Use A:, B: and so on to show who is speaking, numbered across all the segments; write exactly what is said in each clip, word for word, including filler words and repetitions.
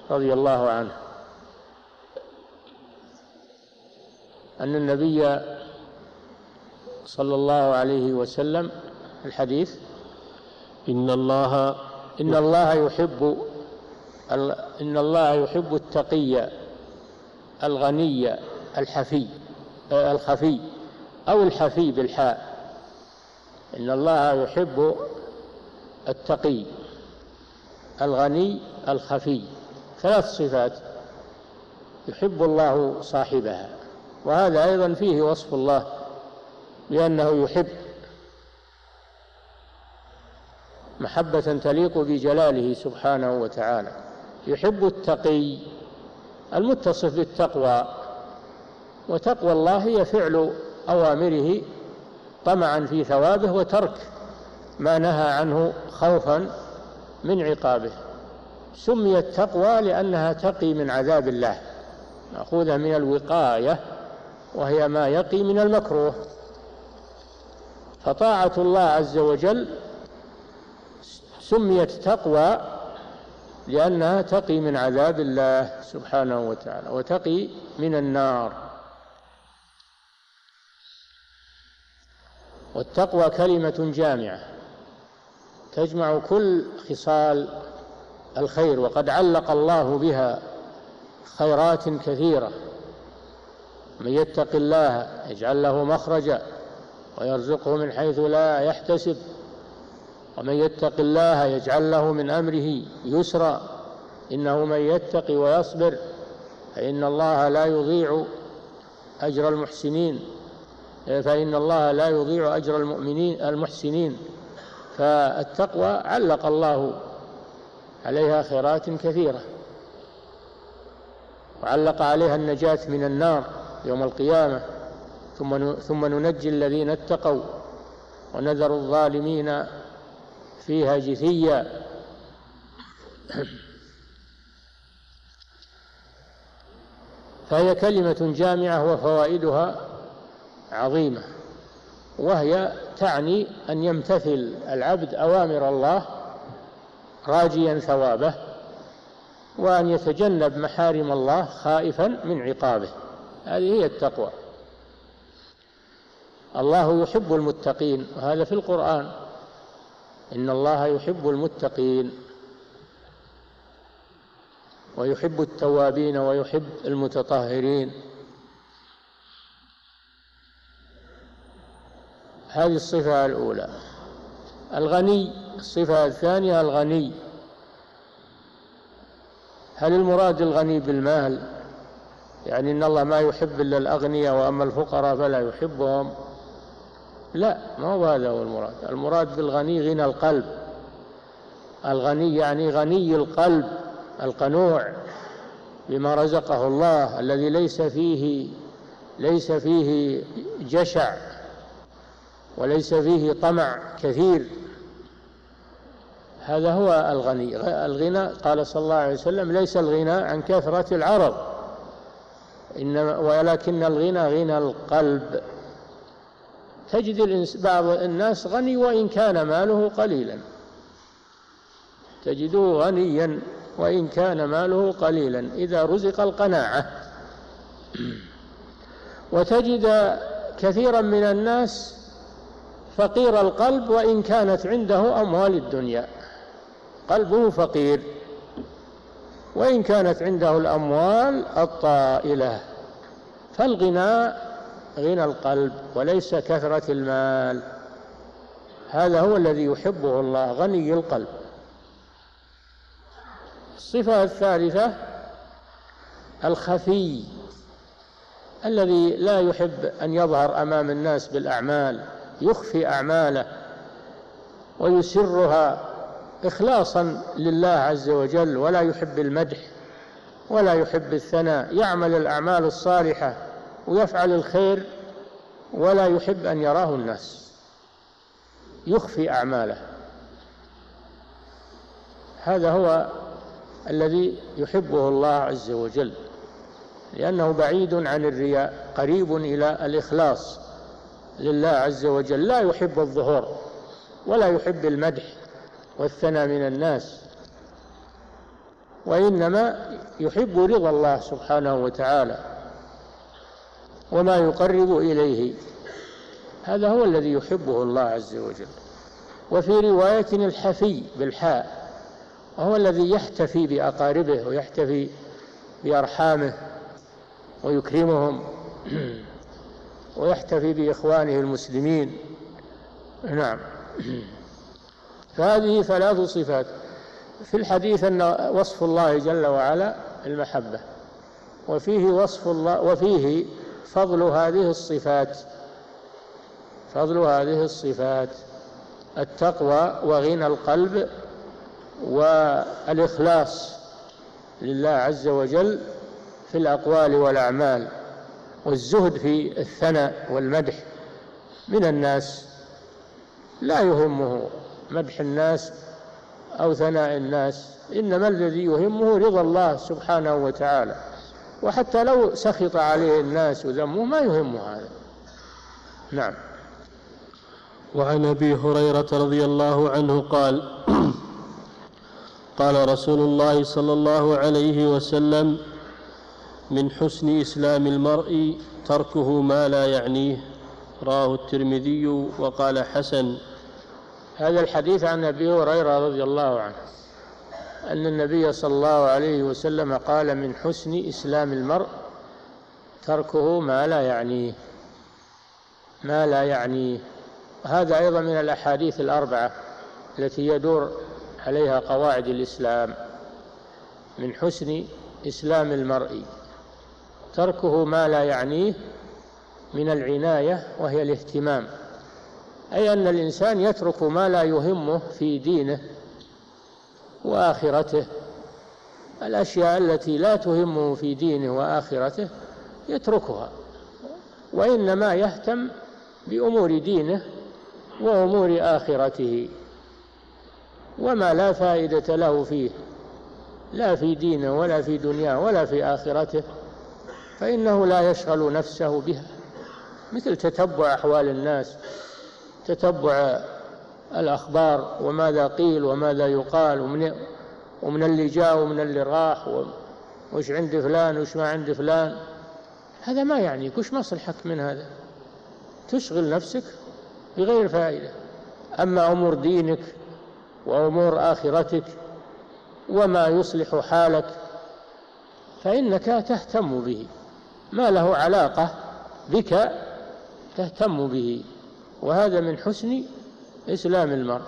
A: رضي الله عنه أن النبي صلى الله عليه وسلم الحديث إن الله إن الله يحب إن الله يحب التقي الغني الحفي الخفي أو الحفي بالحاء. إن الله يحب التقي الغني الخفي، ثلاث صفات يحب الله صاحبها، وهذا أيضا فيه وصف الله بأنه يحب محبة تليق بجلاله سبحانه وتعالى. يحب التقي المتصف بالتقوى، وتقوى الله هي فعل أوامره طمعا في ثوابه وترك ما نهى عنه خوفا من عقابه. سميت تقوى لأنها تقي من عذاب الله، مأخوذة من الوقاية وهي ما يقي من المكروه. فطاعة الله عز وجل سميت تقوى لأنها تقي من عذاب الله سبحانه وتعالى وتقي من النار. والتقوى كلمة جامعة تجمع كل خصال الخير، وقد علق الله بها خيرات كثيرة. من يتق الله يجعل له مخرجا ويرزقه من حيث لا يحتسب، ومن يتق الله يجعل له من أمره يسرا، إنه من يتق ويصبر فإن الله لا يضيع أجر المحسنين فإن الله لا يضيع أجر المؤمنين المحسنين. فالتقوى علق الله عليها خيرات كثيرة، وعلق عليها النجاة من النار يوم القيامة، ثم ثم ننجي الذين اتقوا ونذر الظالمين فيها جثيا. فهي كلمة جامعة وفوائدها عظيمة، وهي تعني أن يمتثل العبد أوامر الله راجيا ثوابه، وأن يتجنب محارم الله خائفا من عقابه. هذه هي التقوى. الله يحب المتقين، وهذا في القرآن، إن الله يحب المتقين ويحب التوابين ويحب المتطهرين. هذه الصفة الأولى. الغني، الصفة الثانية الغني. هل المراد الغني بالمال؟ يعني إن الله ما يحب إلا الأغنياء وأما الفقراء فلا يحبهم؟ لا، ما هو هذا هو المراد. المراد بالغني غنى القلب. الغني يعني غني القلب القنوع بما رزقه الله، الذي ليس فيه ليس فيه جشع وليس فيه طمع كثير. هذا هو الغني. الغنى قال صلى الله عليه وسلم ليس الغنى عن كثرة العرض إنما ولكن الغنى غنى القلب. تجد بعض الناس غني وإن كان ماله قليلا، تجده غنيا وإن كان ماله قليلا إذا رزق القناعة. وتجد كثيرا من الناس فقير القلب وإن كانت عنده أموال الدنيا، قلبه فقير وإن كانت عنده الأموال الطائلة. فالغنى غنى القلب وليس كثرة المال. هذا هو الذي يحبه الله، غني القلب. الصفة الثالثة الخفي، الذي لا يحب أن يظهر أمام الناس بالأعمال، يخفي أعماله ويسرها إخلاصا لله عز وجل، ولا يحب المدح ولا يحب الثناء. يعمل الأعمال الصالحة ويفعل الخير ولا يحب أن يراه الناس، يخفي أعماله. هذا هو الذي يحبه الله عز وجل، لأنه بعيد عن الرياء، قريب إلى الإخلاص لله عز وجل. لا يحب الظهور ولا يحب المدح والثناء من الناس، وإنما يحب رضا الله سبحانه وتعالى وما يقرب إليه، هذا هو الذي يحبه الله عز وجل. وفي رواية الحفي بالحاء، وهو الذي يحتفي بأقاربه ويحتفي بأرحامه ويكرمهم ويحتفي بإخوانه المسلمين. نعم. فهذه ثلاث صفات. في الحديث أن وصف الله جل وعلا المحبة، وفيه وصف الله وفيه فضل هذه الصفات فضل هذه الصفات التقوى وغنى القلب والإخلاص لله عز وجل في الأقوال والأعمال، والزهد في الثناء والمدح من الناس، لا يهمه مدح الناس أو ثناء الناس، إنما الذي يهمه رضا الله سبحانه وتعالى، وحتى لو سخط عليه الناس وذموه ما يهمه هذا. نعم.
B: وعن أبي هريرة رضي الله عنه قال قال رسول الله صلى الله عليه وسلم: من حسن إسلام المرء تركه ما لا يعنيه. رواه الترمذي وقال حسن.
A: هذا الحديث عن أبي هريرة رضي الله عنه أن النبي صلى الله عليه وسلم قال: من حسن إسلام المرء تركه ما لا يعنيه ما لا يعنيه هذا أيضا من الأحاديث الأربعة التي يدور عليها قواعد الإسلام. من حسن إسلام المرء تركه ما لا يعنيه، من العناية وهي الاهتمام، أي أن الإنسان يترك ما لا يهمه في دينه وآخرته. الأشياء التي لا تهمه في دينه وآخرته يتركها، وإنما يهتم بأمور دينه وأمور آخرته، وما لا فائدة له فيه لا في دينه ولا في دنياه ولا في آخرته فإنه لا يشغل نفسه بها، مثل تتبع أحوال الناس، تتبع الأخبار وماذا قيل وماذا يقال ومن, ومن اللي جاء ومن اللي راح وش عند فلان وش ما عند فلان. هذا ما يعنيك، وش مصلحك من هذا؟ تشغل نفسك بغير فائدة. أما أمور دينك وأمور آخرتك وما يصلح حالك فإنك تهتم به، ما له علاقة بك تهتم به، وهذا من حسن إسلام المرء.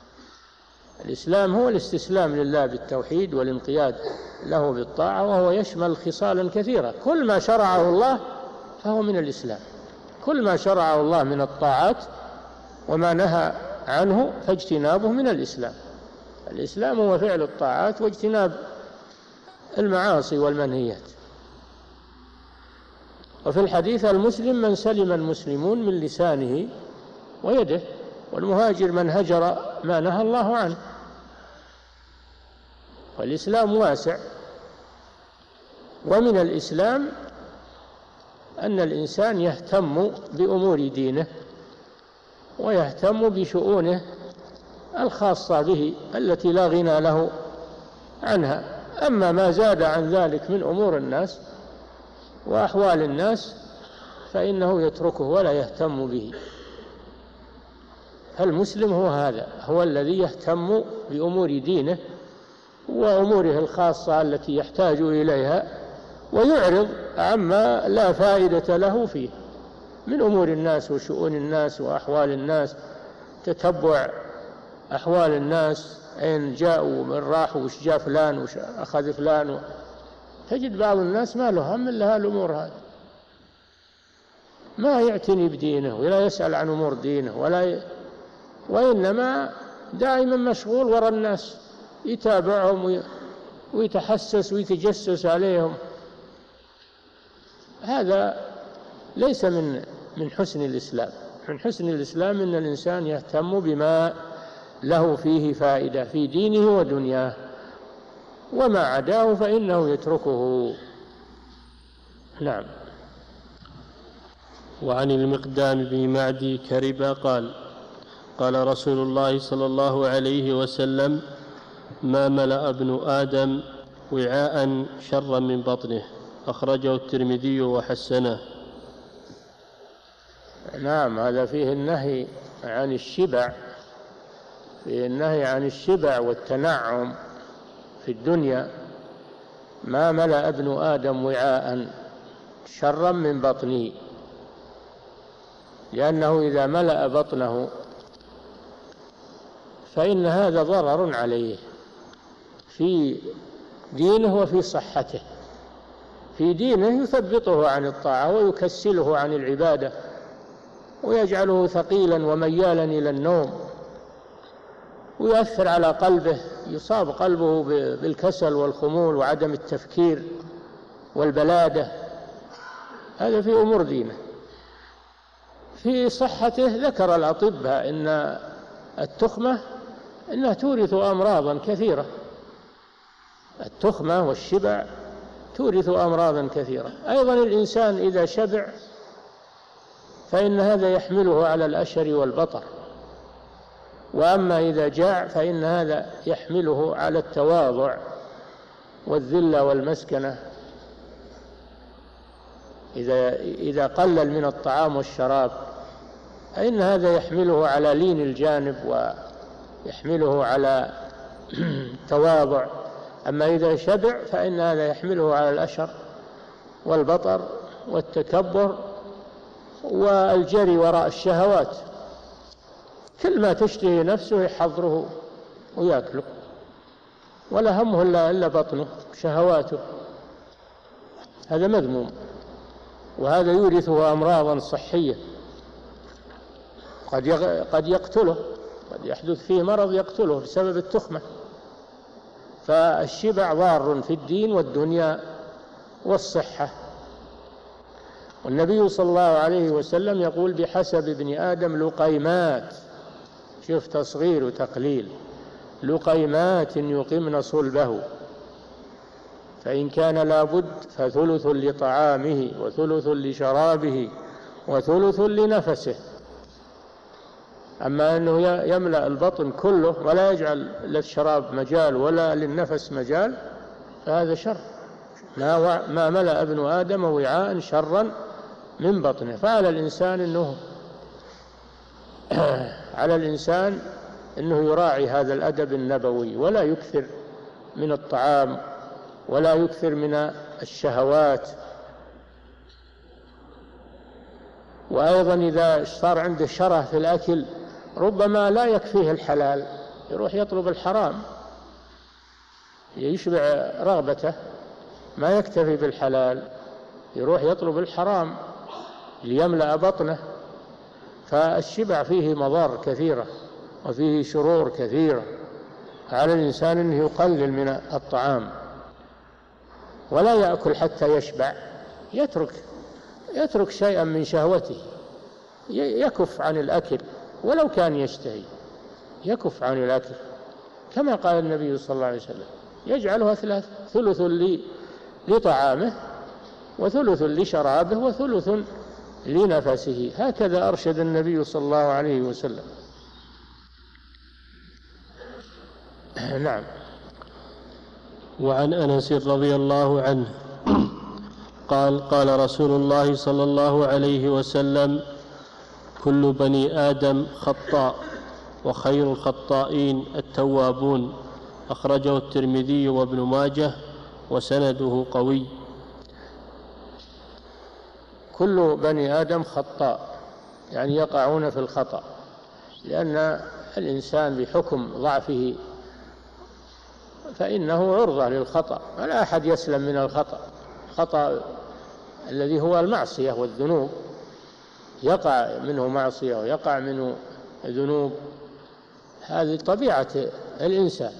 A: الإسلام هو الاستسلام لله بالتوحيد والانقياد له بالطاعة، وهو يشمل خصالا كثيرة. كل ما شرعه الله فهو من الإسلام، كل ما شرعه الله من الطاعات وما نهى عنه فاجتنابه من الإسلام. الإسلام هو فعل الطاعات واجتناب المعاصي والمنهيات. وفي الحديث: المسلم من سلم المسلمون من لسانه ويده، والمهاجر من هجر ما نهى الله عنه. والإسلام واسع. ومن الإسلام أن الإنسان يهتم بأمور دينه ويهتم بشؤونه الخاصة به التي لا غنى له عنها. أما ما زاد عن ذلك من أمور الناس وأحوال الناس فإنه يتركه ولا يهتم به. فالمسلم هو هذا، هو الذي يهتم بأمور دينه وأموره الخاصة التي يحتاج إليها، ويعرض عما لا فائدة له فيه من أمور الناس وشؤون الناس وأحوال الناس، تتبع أحوال الناس، أين جاءوا من راحوا وش جاء فلان وش أخذ فلان و... تجد بعض الناس ما له هم إلا هالأمور هذه، ما يعتني بدينه ولا يسأل عن أمور دينه ولا ي... وإنما دائما مشغول وراء الناس، يتابعهم وي... ويتحسس ويتجسس عليهم. هذا ليس من من حسن الإسلام. من حسن الإسلام أن الإنسان يهتم بما له فيه فائدة في دينه ودنياه، وما عداه فإنه يتركه. نعم.
B: وعن المقدام بن معدي كربا قال: قال رسول الله صلى الله عليه وسلم: ما ملأ ابن آدم وعاء شرا من بطنه، أخرجه الترمذي وحسنه.
A: نعم، هذا فيه النهي عن الشبع، فيه النهي عن الشبع والتنعم في الدنيا. ما ملأ ابن آدم وعاء شرا من بطنه، لأنه إذا ملأ بطنه فإن هذا ضرر عليه في دينه وفي صحته. في دينه يثبطه عن الطاعة ويكسله عن العبادة ويجعله ثقيلا وميالا إلى النوم، ويؤثر على قلبه، يصاب قلبه بالكسل والخمول وعدم التفكير والبلادة. هذا في أمور دينه. في صحته ذكر الأطباء إن التخمة إنها تورث أمراضا كثيرة، التخمة والشبع تورث أمراضا كثيرة. أيضا الإنسان إذا شبع فإن هذا يحمله على الأشر والبطر، وأما إذا جاع فإن هذا يحمله على التواضع والذلة والمسكنة. إذا إذا قلل من الطعام والشراب فإن هذا يحمله على لين الجانب ويحمله على التواضع. أما إذا شبع فإن هذا يحمله على الأشر والبطر والتكبر والجري وراء الشهوات. كل ما تشتهي نفسه يحضره ويأكله، ولا همه إلا بطنه شهواته. هذا مذموم، وهذا يورثه أمراضا صحية قد قد يقتله، قد يحدث فيه مرض يقتله بسبب التخمة. فالشبع ضار في الدين والدنيا والصحة. والنبي صلى الله عليه وسلم يقول: بحسب ابن آدم لقيمات، شوف تصغير وتقليل، لقيمات يقمن صلبه، فإن كان لابد فثلث لطعامه وثلث لشرابه وثلث لنفسه. أما أنه يملأ البطن كله ولا يجعل للشراب مجال ولا للنفس مجال فهذا شر. ما ملأ ابن آدم وعاء شرا من بطنه. فعلى الإنسان أنه على الإنسان أنه يراعي هذا الأدب النبوي، ولا يكثر من الطعام ولا يكثر من الشهوات. وأيضا إذا صار عنده شره في الأكل ربما لا يكفيه الحلال، يروح يطلب الحرام يشبع رغبته، ما يكتفي بالحلال يروح يطلب الحرام ليملأ بطنه. فالشبع فيه مضار كثيرة وفيه شرور كثيرة. على الإنسان أنه يقلل من الطعام ولا يأكل حتى يشبع، يترك يترك شيئا من شهوته، يكف عن الأكل ولو كان يشتهي، يكف عن الأكل كما قال النبي صلى الله عليه وسلم: يجعلها ثلاث، ثلث لطعامه وثلث لشرابه وثلث لنفسه. هكذا أرشد النبي صلى الله عليه وسلم. نعم.
B: وعن أنس رضي الله عنه قال: قال رسول الله صلى الله عليه وسلم: كل بني آدم خطاء وخير الخطائين التوابون، أخرجه الترمذي وابن ماجه وسنده قوي.
A: كل بني آدم خطاء، يعني يقعون في الخطأ، لأن الإنسان بحكم ضعفه فإنه عرضة للخطأ، ولا أحد يسلم من الخطأ. الخطأ الذي هو المعصية والذنوب، يقع منه معصية ويقع منه ذنوب، هذه طبيعة الإنسان.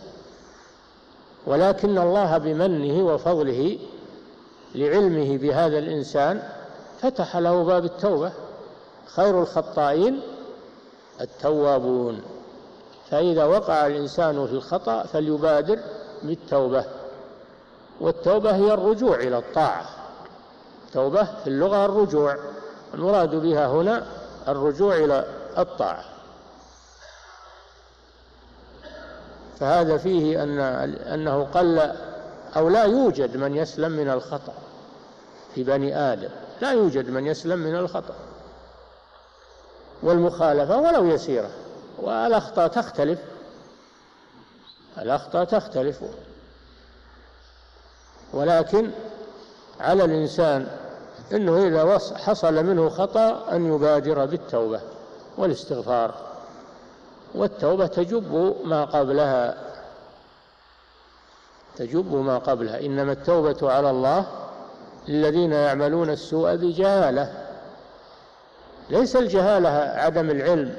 A: ولكن الله بمنه وفضله لعلمه بهذا الإنسان فتح له باب التوبة. خير الخطائين التوابون. فإذا وقع الإنسان في الخطأ فليبادر بالتوبة، والتوبة هي الرجوع إلى الطاعة. التوبة في اللغة الرجوع، المراد بها هنا الرجوع إلى الطاعة. فهذا فيه أن أنه قل أو لا يوجد من يسلم من الخطأ في بني آدم، لا يوجد من يسلم من الخطأ والمخالفة ولو يسيرة. والأخطاء تختلف، الأخطاء تختلف، ولكن على الإنسان أنه إذا حصل منه خطأ أن يبادر بالتوبة والاستغفار، والتوبة تجب ما قبلها، تجب ما قبلها. إنما التوبة على الله للذين يعملون السوء بجهالة، ليس الجهالة عدم العلم،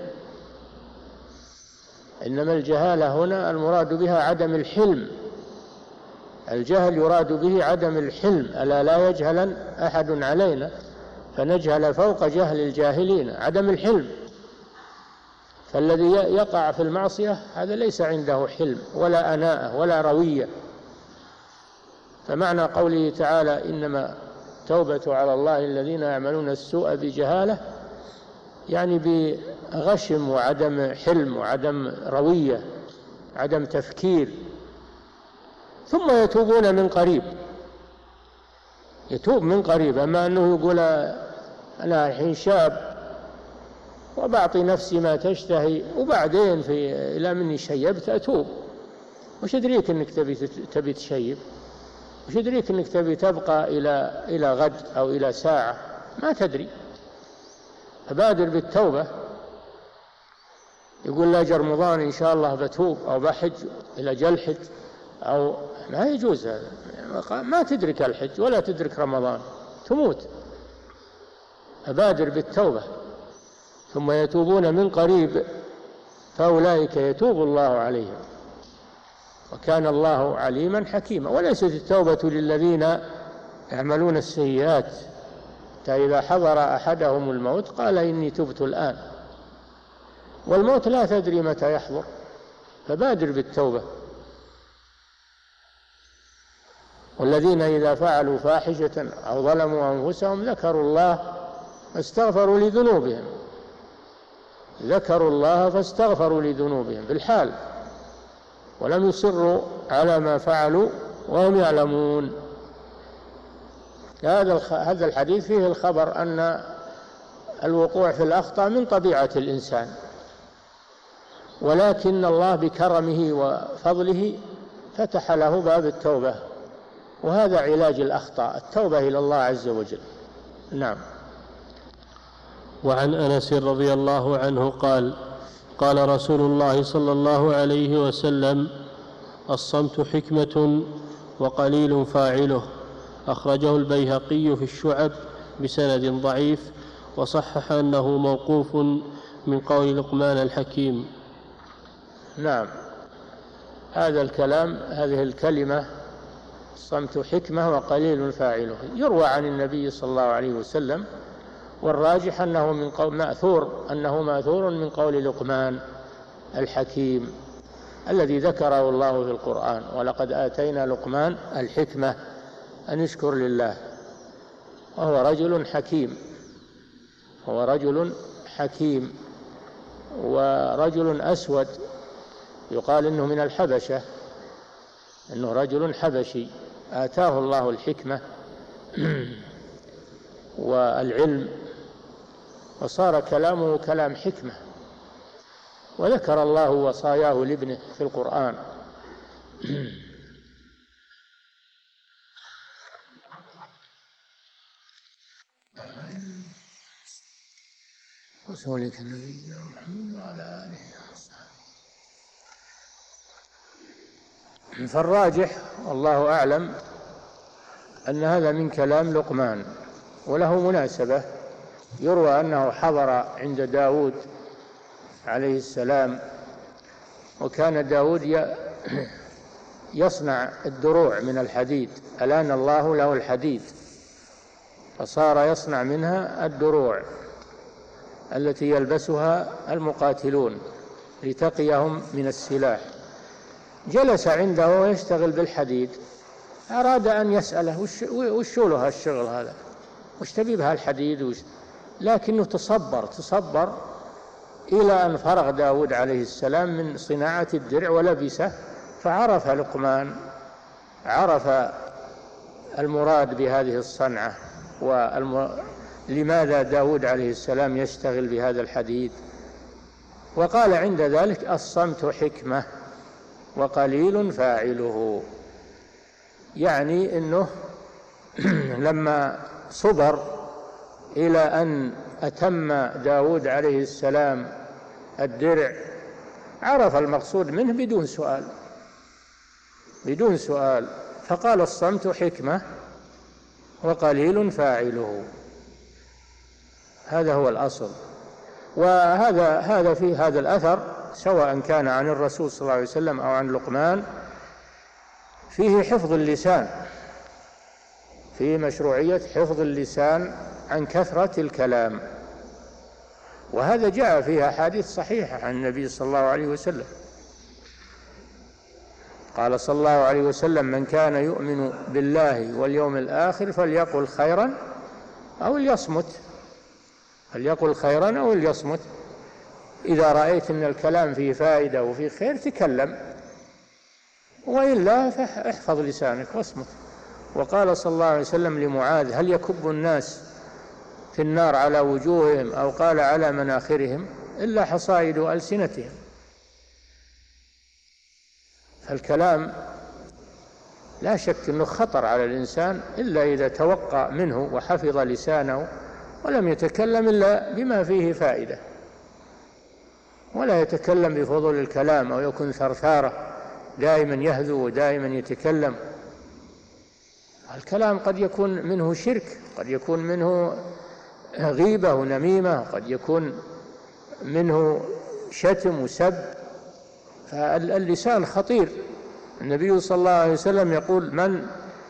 A: إنما الجهالة هنا المراد بها عدم الحلم. الجهل يراد به عدم الحلم، ألا لا يجهلن أحد علينا فنجهل فوق جهل الجاهلين، عدم الحلم. فالذي يقع في المعصية هذا ليس عنده حلم ولا أناءة ولا روية. فمعنى قوله تعالى إنما توبة على الله الذين يعملون السوء بجهالة، يعني بغشم وعدم حلم وعدم روية، عدم تفكير، ثم يتوبون من قريب، يتوب من قريب. أما أنه يقول أنا الحين شاب وبعطي نفسي ما تشتهي وبعدين في إلى مني شيبت أتوب، وش يدريك أنك تبي تبي تشيب؟ وش يدريك أنك تبي تبقى إلى إلى غد أو إلى ساعة؟ ما تدري. فبادر بالتوبة. يقول لا جر رمضان إن شاء الله بتوب أو بحج إلى جل حج، أو ما يجوز هذا، ما تدرك الحج ولا تدرك رمضان، تموت. فبادر بالتوبة. ثم يتوبون من قريب فأولئك يتوب الله عليهم وكان الله عليما حكيما. وليست التوبة للذين يعملون السيئات، إذا حضر أحدهم الموت قال إني تبت الآن، والموت لا تدري متى يحضر، فبادر بالتوبة. والذين إذا فعلوا فاحشة أو ظلموا أنفسهم ذكروا الله فاستغفروا لذنوبهم، ذكروا الله فاستغفروا لذنوبهم بالحال، ولم يصروا على ما فعلوا وهم يعلمون. هذا الحديث فيه الخبر أن الوقوع في الأخطاء من طبيعة الإنسان، ولكن الله بكرمه وفضله فتح له باب التوبة، وهذا علاج الأخطاء، التوبة إلى الله عز وجل. نعم.
B: وعن أنس رضي الله عنه قال قال رسول الله صلى الله عليه وسلم الصمت حكمة وقليل فاعله. أخرجه البيهقي في الشعب بسند ضعيف، وصحح أنه موقوف من قول لقمان الحكيم.
A: نعم. هذا الكلام، هذه الكلمة الصمت حكمة وقليل فاعله، يروى عن النبي صلى الله عليه وسلم، والراجح أنه من قول مأثور أنه مأثور من قول لقمان الحكيم الذي ذكره الله في القرآن: ولقد آتينا لقمان الحكمة أن يشكر لله. وهو رجل حكيم، هو رجل حكيم ورجل أسود، يقال إنه من الحبشة، إنه رجل حبشي آتاه الله الحكمة والعلم، وصار كلامه كلام حكمة، وذكر الله وصاياه لابنه في القرآن. رسولك النبي محمد وعلى آله وصحبه. فالراجح والله أعلم أن هذا من كلام لقمان، وله مناسبة. يروى أنه حضر عند داود عليه السلام، وكان داود يصنع الدروع من الحديد، ألان الله له الحديد فصار يصنع منها الدروع التي يلبسها المقاتلون لتقيهم من السلاح. جلس عنده ويشتغل بالحديد، أراد أن يسأله وش له هالشغل هذا، وش تبي بهالحديد وش؟ لكنه تصبر تصبر إلى أن فرغ داود عليه السلام من صناعة الدرع ولبسه، فعرف لقمان عرف المراد بهذه الصنعة ولماذا داود عليه السلام يشتغل بهذا الحديد، وقال عند ذلك: الصمت حكمة وقليل فاعله. يعني أنه لما صبر إلى أن أتم داود عليه السلام الدرع عرف المقصود منه بدون سؤال بدون سؤال فقال: الصمت حكمة وقليل فاعله. هذا هو الأصل. وهذا هذا في هذا الأثر سواء كان عن الرسول صلى الله عليه وسلم أو عن لقمان فيه حفظ اللسان، فيه مشروعية حفظ اللسان عن كثرة الكلام، وهذا جاء فيها أحاديث صحيحة عن النبي صلى الله عليه وسلم. قال صلى الله عليه وسلم: من كان يؤمن بالله واليوم الآخر فليقل خيرا أو ليصمت فليقل خيرا أو ليصمت. إذا رأيت أن الكلام فيه فائدة وفيه خير تكلم، وإلا فاحفظ لسانك واصمت. وقال صلى الله عليه وسلم لمعاذ: هل يكب الناس في النار على وجوههم أو قال على مناخرهم إلا حصائد ألسنتهم؟ فالكلام لا شك أنه خطر على الإنسان إلا إذا توقع منه وحفظ لسانه ولم يتكلم إلا بما فيه فائدة، ولا يتكلم بفضول الكلام أو يكون ثرثارة دائما يهذو ودائما يتكلم. الكلام قد يكون منه شرك، قد يكون منه غيبة ونميمة، قد يكون منه شتم وسب، فاللسان خطير. النبي صلى الله عليه وسلم يقول: من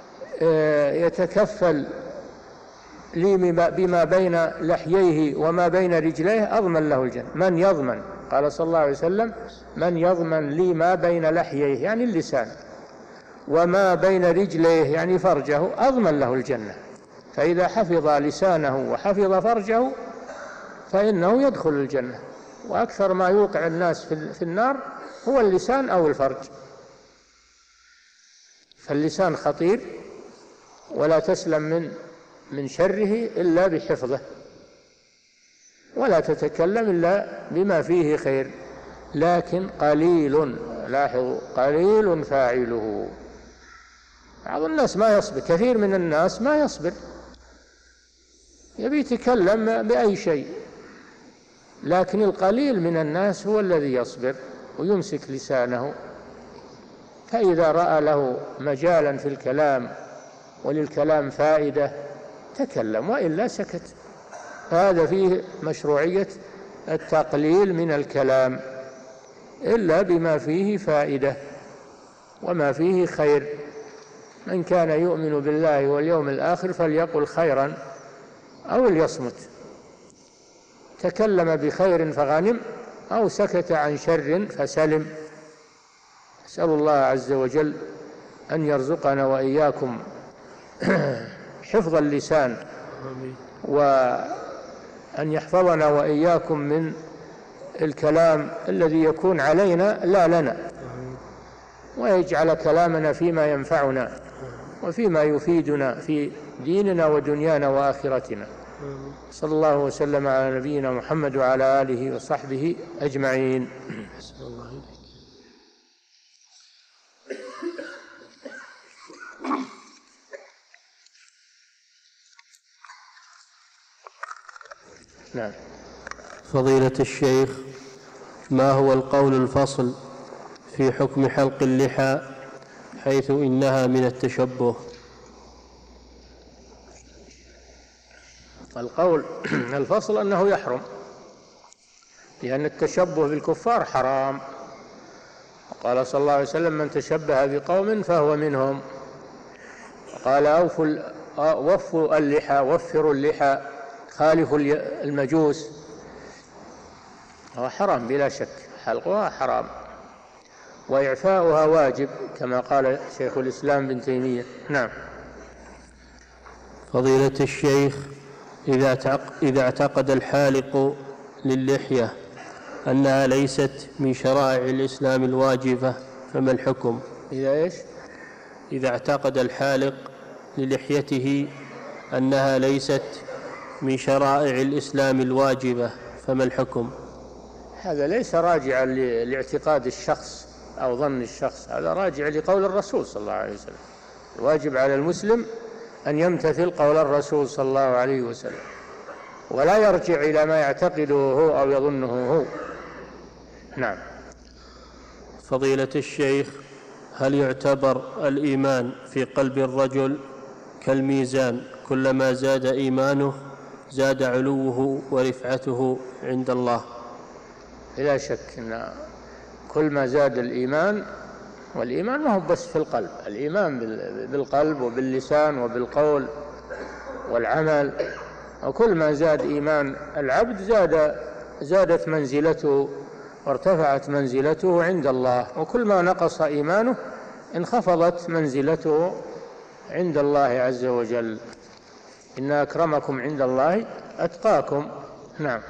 A: يتكفل لي بما بين لحييه وما بين رجليه أضمن له الجنة. من يضمن، قال صلى الله عليه وسلم: من يضمن لي ما بين لحييه يعني اللسان وما بين رجليه يعني فرجه أضمن له الجنة. فإذا حفظ لسانه وحفظ فرجه فإنه يدخل الجنة. وأكثر ما يوقع الناس في النار هو اللسان أو الفرج. فاللسان خطير ولا تسلم من من شره إلا بحفظه، ولا تتكلم إلا بما فيه خير. لكن قليل، لاحظوا، قليل فاعله. بعض الناس ما يصبر، كثير من الناس ما يصبر، يبي يتكلم بأي شيء، لكن القليل من الناس هو الذي يصبر ويمسك لسانه، فإذا رأى له مجالا في الكلام وللكلام فائدة تكلم، وإلا سكت. هذا فيه مشروعية التقليل من الكلام إلا بما فيه فائدة وما فيه خير. من كان يؤمن بالله واليوم الآخر فليقل خيرا أو ليصمت. تكلم بخير فغنم أو سكت عن شر فسلم. أسأل الله عز وجل أن يرزقنا وإياكم حفظ اللسان، وأن يحفظنا وإياكم من الكلام الذي يكون علينا لا لنا، ويجعل كلامنا فيما ينفعنا وفيما يفيدنا في ديننا ودنيانا وآخرتنا. صلى الله وسلم على نبينا محمد وعلى آله وصحبه أجمعين. نعم.
B: فضيلة الشيخ، ما هو القول الفصل في حكم حلق اللحى حيث إنها من التشبه؟
A: القول الفصل أنه يحرم، لأن التشبه بالكفار حرام. قال صلى الله عليه وسلم: من تشبه بقوم فهو منهم. قال: أوفوا وفوا اللحى، وفروا اللحى، خالفوا المجوس. هو حرام بلا شك، حلقها حرام، وإعفاؤها واجب كما قال شيخ الإسلام بن تيمية. نعم.
B: فضيلة الشيخ، إذا اعتقد الحالق للحية أنها ليست من شرائع الإسلام الواجبة فما الحكم؟
A: إذا إيش؟
B: إذا اعتقد الحالق للحيته أنها ليست من شرائع الإسلام الواجبة فما الحكم؟
A: هذا ليس راجعا لاعتقاد الشخص أو ظن الشخص، هذا راجع لقول الرسول صلى الله عليه وسلم. الواجب على المسلم أن يمتثل قول الرسول صلى الله عليه وسلم، ولا يرجع إلى ما يعتقده هو أو يظنه هو. نعم.
B: فضيلة الشيخ، هل يعتبر الإيمان في قلب الرجل كالميزان، كلما زاد إيمانه زاد علوه ورفعته عند الله؟
A: لا شك أن كل ما زاد الإيمان، والإيمان ما هو بس في القلب، الإيمان بالقلب وباللسان وبالقول والعمل، وكل ما زاد إيمان العبد زاد زادت منزلته وارتفعت منزلته عند الله، وكل ما نقص إيمانه انخفضت منزلته عند الله عز وجل. إن أكرمكم عند الله أتقاكم. نعم.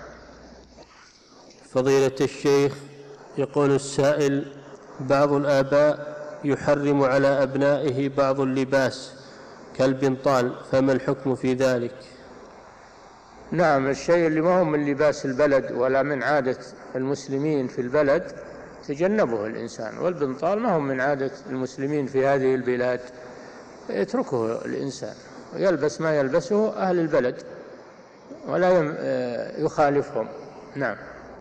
B: فضيلة الشيخ، يقول السائل: بعض الآباء يحرم على أبنائه بعض اللباس كالبنطال، فما الحكم في ذلك؟
A: نعم، الشيء اللي ما هو من لباس البلد ولا من عادة المسلمين في البلد تجنبه الإنسان، والبنطال ما هو من عادة المسلمين في هذه البلاد، يتركه الإنسان ويلبس ما يلبسه أهل البلد ولا يخالفهم. نعم.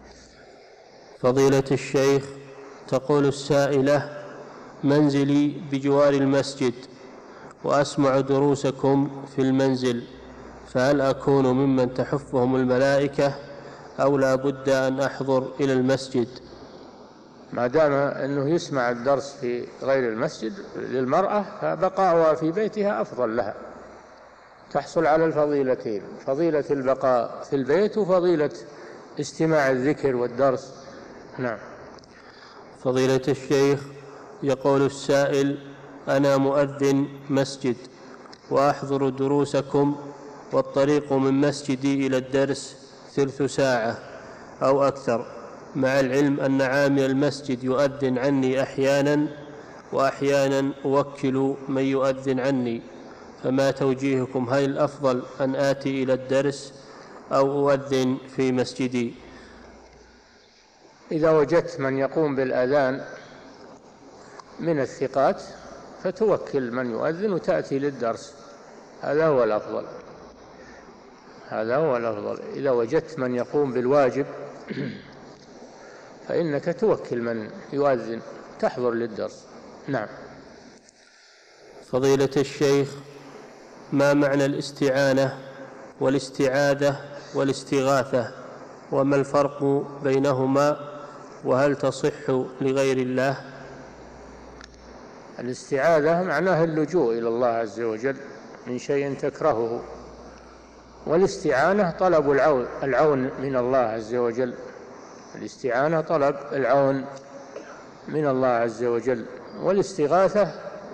B: فضيلة الشيخ، تقول السائلة: منزلي بجوار المسجد وأسمع دروسكم في المنزل، فهل أكون ممن تحفهم الملائكة أو لا بد أن أحضر إلى المسجد؟
A: ما دام أنه يسمع الدرس في غير المسجد للمرأة فبقاؤها في بيتها أفضل لها، تحصل على الفضيلتين: فضيلة البقاء في البيت وفضيلة استماع الذكر والدرس. نعم.
B: فضيلة الشيخ، يقول السائل: أنا مؤذن مسجد وأحضر دروسكم، والطريق من مسجدي إلى الدرس ثلث ساعة أو أكثر، مع العلم أن عامل المسجد يؤذن عني أحيانا وأحيانا أوكل من يؤذن عني، فما توجيهكم؟ هل الأفضل أن آتي إلى الدرس أو أؤذن في مسجدي؟
A: إذا وجدت من يقوم بالأذان من الثقات فتوكل من يؤذن وتأتي للدرس، هذا هو الأفضل، هذا هو الأفضل. إذا وجدت من يقوم بالواجب فإنك توكل من يؤذن تحضر للدرس. نعم.
B: فضيلة الشيخ، ما معنى الاستعانة والاستعاذة والاستغاثة، وما الفرق بينهما، وهل تصح لغير الله؟
A: الاستعاذة معناها اللجوء إلى الله عز وجل من شيء تكرهه، والاستعانة طلب العون العون من الله عز وجل، الاستعانة طلب العون من الله عز وجل. والاستغاثة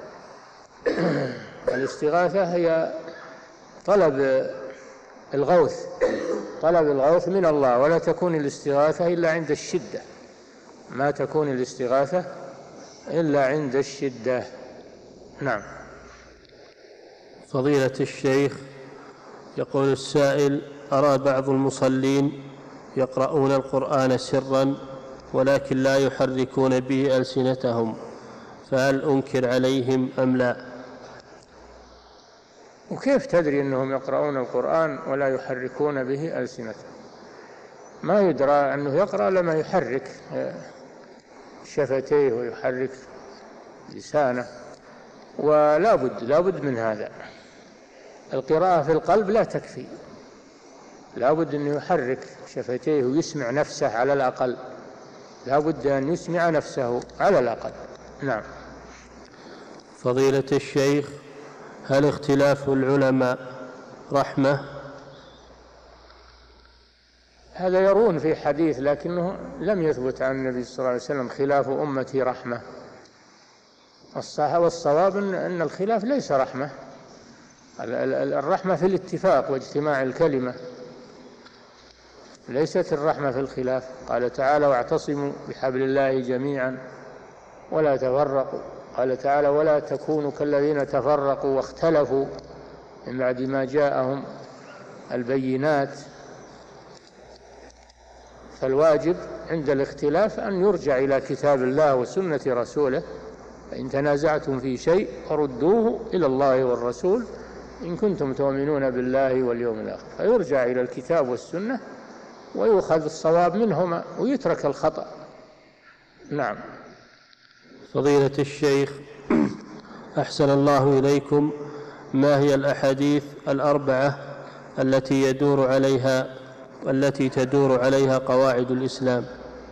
A: الاستغاثة هي طلب الغوث طلب الغوث من الله، ولا تكون الاستغاثة إلا عند الشدة، ما تكون الاستغاثة إلا عند الشدة. نعم.
B: فضيلة الشيخ، يقول السائل: أرى بعض المصلين يقرؤون القرآن سرا ولكن لا يحركون به ألسنتهم، فهل أنكر عليهم أم لا؟
A: وكيف تدري أنهم يقرؤون القرآن ولا يحركون به ألسنتهم؟ ما يدرى أنه يقرأ لما يحرك شفتيه ويحرك لسانه، ولا بد لا بد من هذا. القراءة في القلب لا تكفي، لا بد أن يحرك شفتيه ويسمع نفسه على الأقل، لا بد أن يسمع نفسه على الأقل. نعم.
B: فضيلة الشيخ، هل اختلاف العلماء رحمة؟
A: هذا يرون في حديث لكنه لم يثبت عن النبي صلى الله عليه وسلم: خلاف أمتي رحمة. والصواب أن الخلاف ليس رحمة، الرحمة في الاتفاق واجتماع الكلمة، ليست الرحمة في الخلاف. قال تعالى: واعتصموا بحبل الله جميعا ولا تفرقوا. قال تعالى: ولا تكونوا كالذين تفرقوا واختلفوا من بعد ما جاءهم البينات. فالواجب عند الاختلاف أن يرجع إلى كتاب الله وسنة رسوله، فإن تنازعتم في شيء فردوه إلى الله والرسول إن كنتم تؤمنون بالله واليوم الآخر. فيرجع إلى الكتاب والسنة ويؤخذ الصواب منهما ويترك الخطأ. نعم.
B: فضيلة الشيخ أحسن الله إليكم، ما هي الأحاديث الأربعة التي يدور عليها التي تدور عليها قواعد الإسلام؟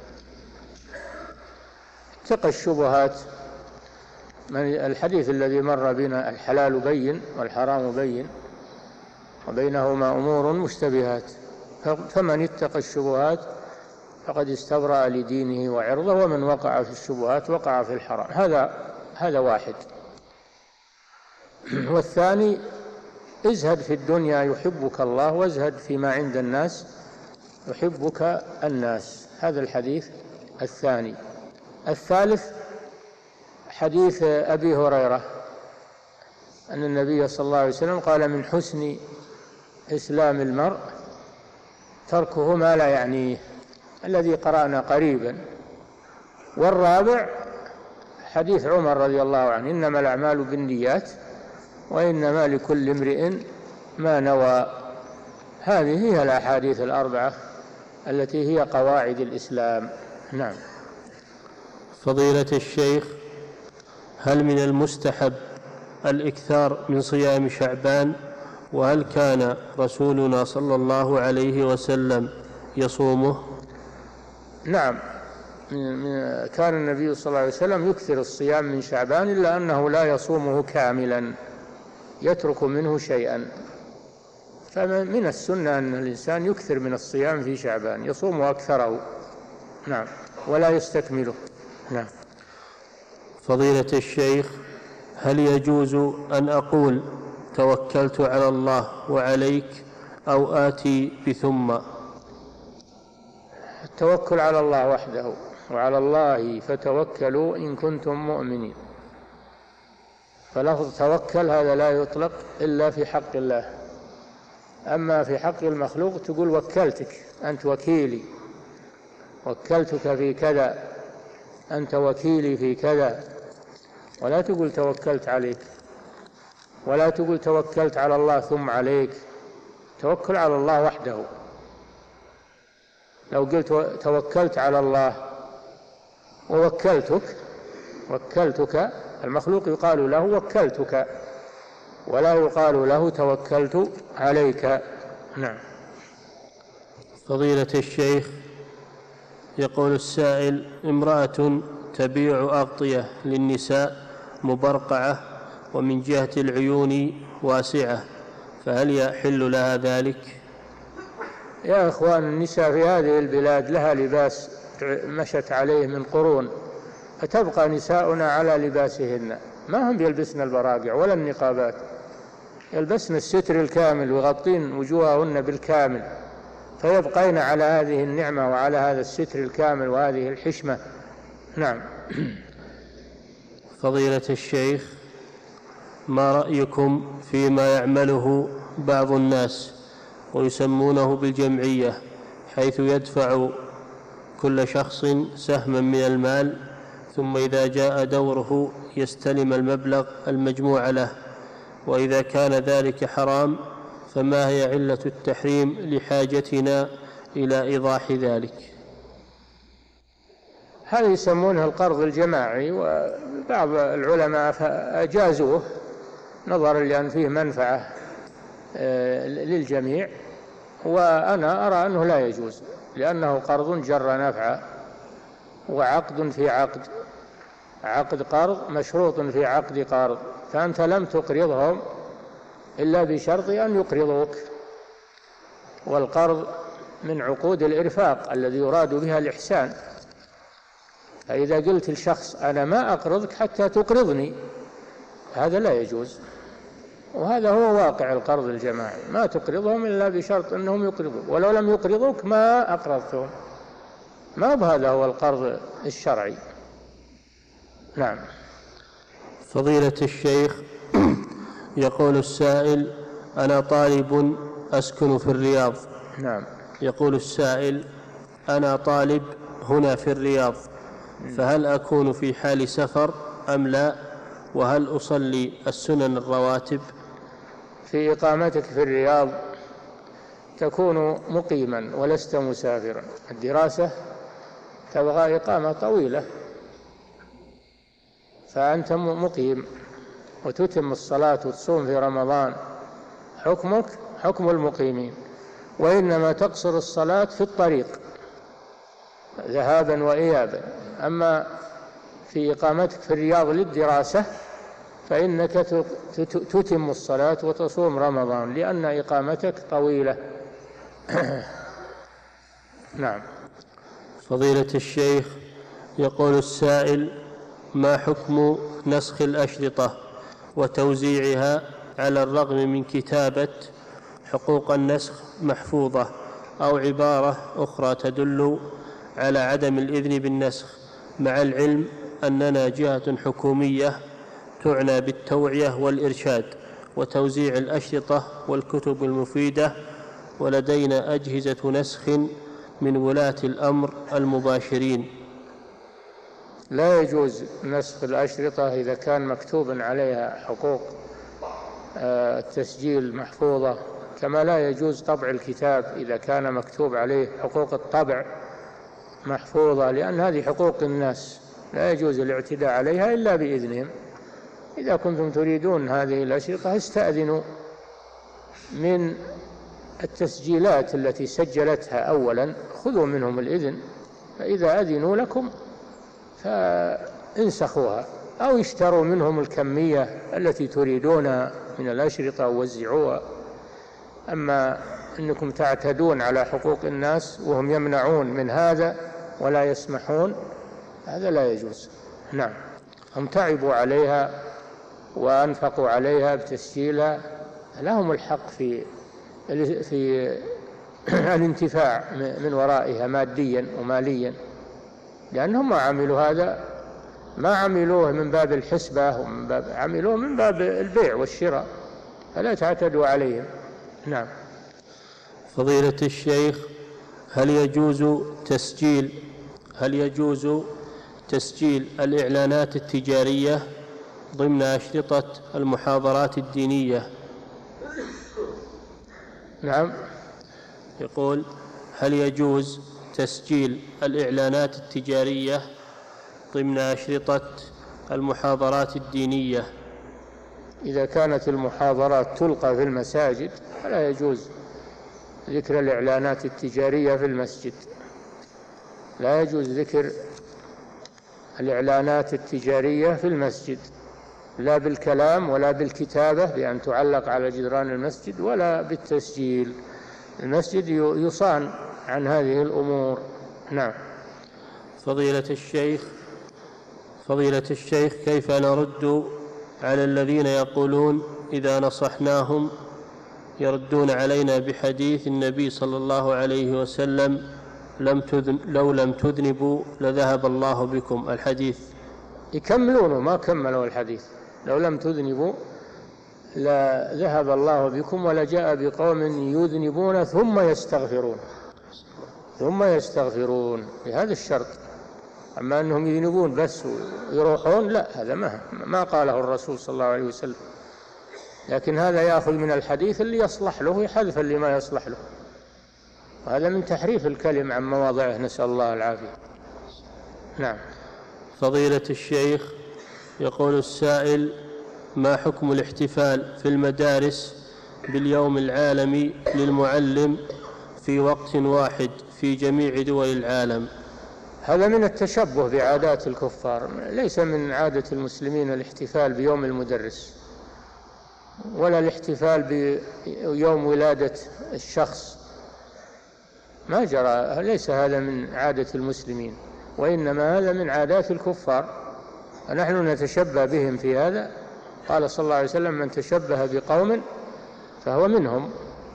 A: اتقى الشبهات. من الحديث الذي مر بنا: الحلال بين والحرام بين وبينهما أمور مشتبهات، فمن اتقى الشبهات فقد استبرأ لدينه وعرضه، ومن وقع في الشبهات وقع في الحرام. هذا هذا واحد. والثاني: ازهد في الدنيا يحبك الله، وازهد فيما عند الناس يحبك الناس. هذا الحديث الثاني. الثالث: حديث أبي هريرة أن النبي صلى الله عليه وسلم قال: من حسن إسلام المرء تركه ما لا يعنيه، الذي قرأنا قريبا. والرابع: حديث عمر رضي الله عنه: إنما الأعمال بالنيات وإنما لكل امرئ ما نوى. هذه هي الأحاديث الأربعة التي هي قواعد الإسلام. نعم.
B: فضيلة الشيخ، هل من المستحب الإكثار من صيام شعبان؟ وهل كان رسولنا صلى الله عليه وسلم يصومه؟
A: نعم، كان النبي صلى الله عليه وسلم يكثر الصيام من شعبان، إلا أنه لا يصومه كاملا، يترك منه شيئا. فمن السنة أن الإنسان يكثر من الصيام في شعبان، يصوم أكثره. نعم، ولا يستكمله. نعم.
B: فضيلة الشيخ، هل يجوز أن أقول توكلت على الله وعليك، أو آتي بثم؟
A: التوكل على الله وحده، وعلى الله فتوكلوا إن كنتم مؤمنين. فلفظ توكل هذا لا يطلق إلا في حق الله. أما في حق المخلوق تقول وكلتك، أنت وكيلي، وكلتك في كذا، أنت وكيلي في كذا. ولا تقول توكلت عليك، ولا تقول توكلت على الله ثم عليك. توكل على الله وحده. لو قلت توكلت على الله ووكلتك، وكلتك، المخلوق يقال له وكلتك، ولا يقال له توكلت عليك. نعم.
B: فضيلة الشيخ، يقول السائل: امرأة تبيع أغطية للنساء مبرقعة ومن جهة العيون واسعة، فهل يحل لها ذلك؟
A: يا إخوان، النساء في هذه البلاد لها لباس مشت عليه من قرون، فتبقى نساؤنا على لباسهن، ما هم يلبسن البراقع ولا النقابات، يلبسن الستر الكامل ويغطين وجوههن بالكامل، فيبقين على هذه النعمة وعلى هذا الستر الكامل وهذه الحشمة. نعم.
B: فضيلة الشيخ، ما رأيكم فيما يعمله بعض الناس ويسمونه بالجمعية، حيث يدفع كل شخص سهما من المال، ثم إذا جاء دوره يستلم المبلغ المجموع له؟ وإذا كان ذلك حرام فما هي علة التحريم لحاجتنا إلى إيضاح ذلك؟
A: هذا يسمونه القرض الجماعي، وبعض العلماء أجازوه نظرا لأن فيه منفعة للجميع، وأنا أرى أنه لا يجوز، لأنه قرض جر نفعا، وعقد في عقد، عقد قرض مشروط في عقد قرض، فأنت لم تقرضهم إلا بشرط أن يقرضوك. والقرض من عقود الإرفاق الذي يراد بها الإحسان، فإذا قلت للشخص أنا ما أقرضك حتى تقرضني، هذا لا يجوز. وهذا هو واقع القرض الجماعي، ما تقرضهم إلا بشرط أنهم يقرضوك، ولو لم يقرضوك ما أقرضتهم. ما بهذا هو القرض الشرعي. نعم.
B: فضيلة الشيخ، يقول السائل: أنا طالب أسكن في الرياض.
A: نعم.
B: يقول السائل: أنا طالب هنا في الرياض، فهل أكون في حال سفر أم لا؟ وهل أصلي السنن الرواتب؟
A: في إقامتك في الرياض تكون مقيما ولست مسافرا. الدراسة تبغى إقامة طويلة، فأنت مقيم وتتم الصلاة وتصوم في رمضان، حكمك حكم المقيمين، وإنما تقصر الصلاة في الطريق ذهابا وإيابا. أما في إقامتك في الرياض للدراسة فإنك تتم الصلاة وتصوم رمضان، لأن إقامتك طويلة. نعم.
B: فضيلة الشيخ، يقول السائل: ما حكم نسخ الأشرطة وتوزيعها على الرغم من كتابة حقوق النسخ محفوظة أو عبارة أخرى تدل على عدم الإذن بالنسخ، مع العلم أننا جهة حكومية تعنى بالتوعية والإرشاد وتوزيع الأشرطة والكتب المفيدة، ولدينا أجهزة نسخ من ولاة الأمر المباشرين؟
A: لا يجوز نسخ الأشرطة إذا كان مكتوب عليها حقوق التسجيل محفوظة، كما لا يجوز طبع الكتاب إذا كان مكتوب عليه حقوق الطبع محفوظة، لأن هذه حقوق الناس لا يجوز الاعتداء عليها إلا بإذنهم. إذا كنتم تريدون هذه الأشرطة استأذنوا من التسجيلات التي سجلتها أولا، خذوا منهم الإذن، فإذا أذنوا لكم فانسخوها، أو اشتروا منهم الكمية التي تريدونها من الأشرطة ووزعوها. أما أنكم تعتدون على حقوق الناس وهم يمنعون من هذا ولا يسمحون، هذا لا يجوز. نعم. هم تعبوا عليها وأنفقوا عليها بتسجيلها، لهم الحق في في الانتفاع من ورائها ماديا وماليا، لأنهم ما عملوا هذا، ما عملوه من باب الحسبة ومن باب عملوه من باب البيع والشراء، فلا تعتدوا عليهم. نعم.
B: فضيلة الشيخ، هل يجوز تسجيل هل يجوز تسجيل الإعلانات التجارية ضمن أشرطة المحاضرات الدينية؟
A: نعم.
B: يقول: هل يجوز تسجيل الإعلانات التجارية ضمن أشرطة المحاضرات الدينية؟
A: إذا كانت المحاضرات تلقى في المساجد فلا يجوز ذكر الإعلانات التجارية في المسجد، لا يجوز ذكر الإعلانات التجارية في المسجد، لا بالكلام ولا بالكتابة بأن تعلق على جدران المسجد ولا بالتسجيل. المسجد يصان عن هذه الأمور. نعم.
B: فضيلة الشيخ فضيلة الشيخ كيف نرد على الذين يقولون إذا نصحناهم يردون علينا بحديث النبي صلى الله عليه وسلم: لم تذن لو لم تذنبوا لذهب الله بكم؟ الحديث
A: يكملونه، ما كملوا الحديث. لو لم تذنبوا لذهب الله بكم ولجاء بقوم يذنبون ثم يستغفرون ثم يستغفرون بهذا الشرط. أما أنهم يذنبون بس ويروحون، لا، هذا ما ما قاله الرسول صلى الله عليه وسلم. لكن هذا يأخذ من الحديث اللي يصلح له يحذف اللي ما يصلح له، وهذا من تحريف الكلم عن مواضعه، نسأل الله العافية. نعم.
B: فضيلة الشيخ، يقول السائل: ما حكم الاحتفال في المدارس باليوم العالمي للمعلم في وقت واحد في جميع دول العالم؟
A: هذا من التشبه بعادات الكفار، ليس من عادة المسلمين الاحتفال بيوم المدرس ولا الاحتفال بيوم ولادة الشخص، ما جرى، ليس هذا من عادة المسلمين، وإنما هذا من عادات الكفار، ونحن نتشبه بهم في هذا. قال صلى الله عليه وسلم: من تشبه بقوم فهو منهم.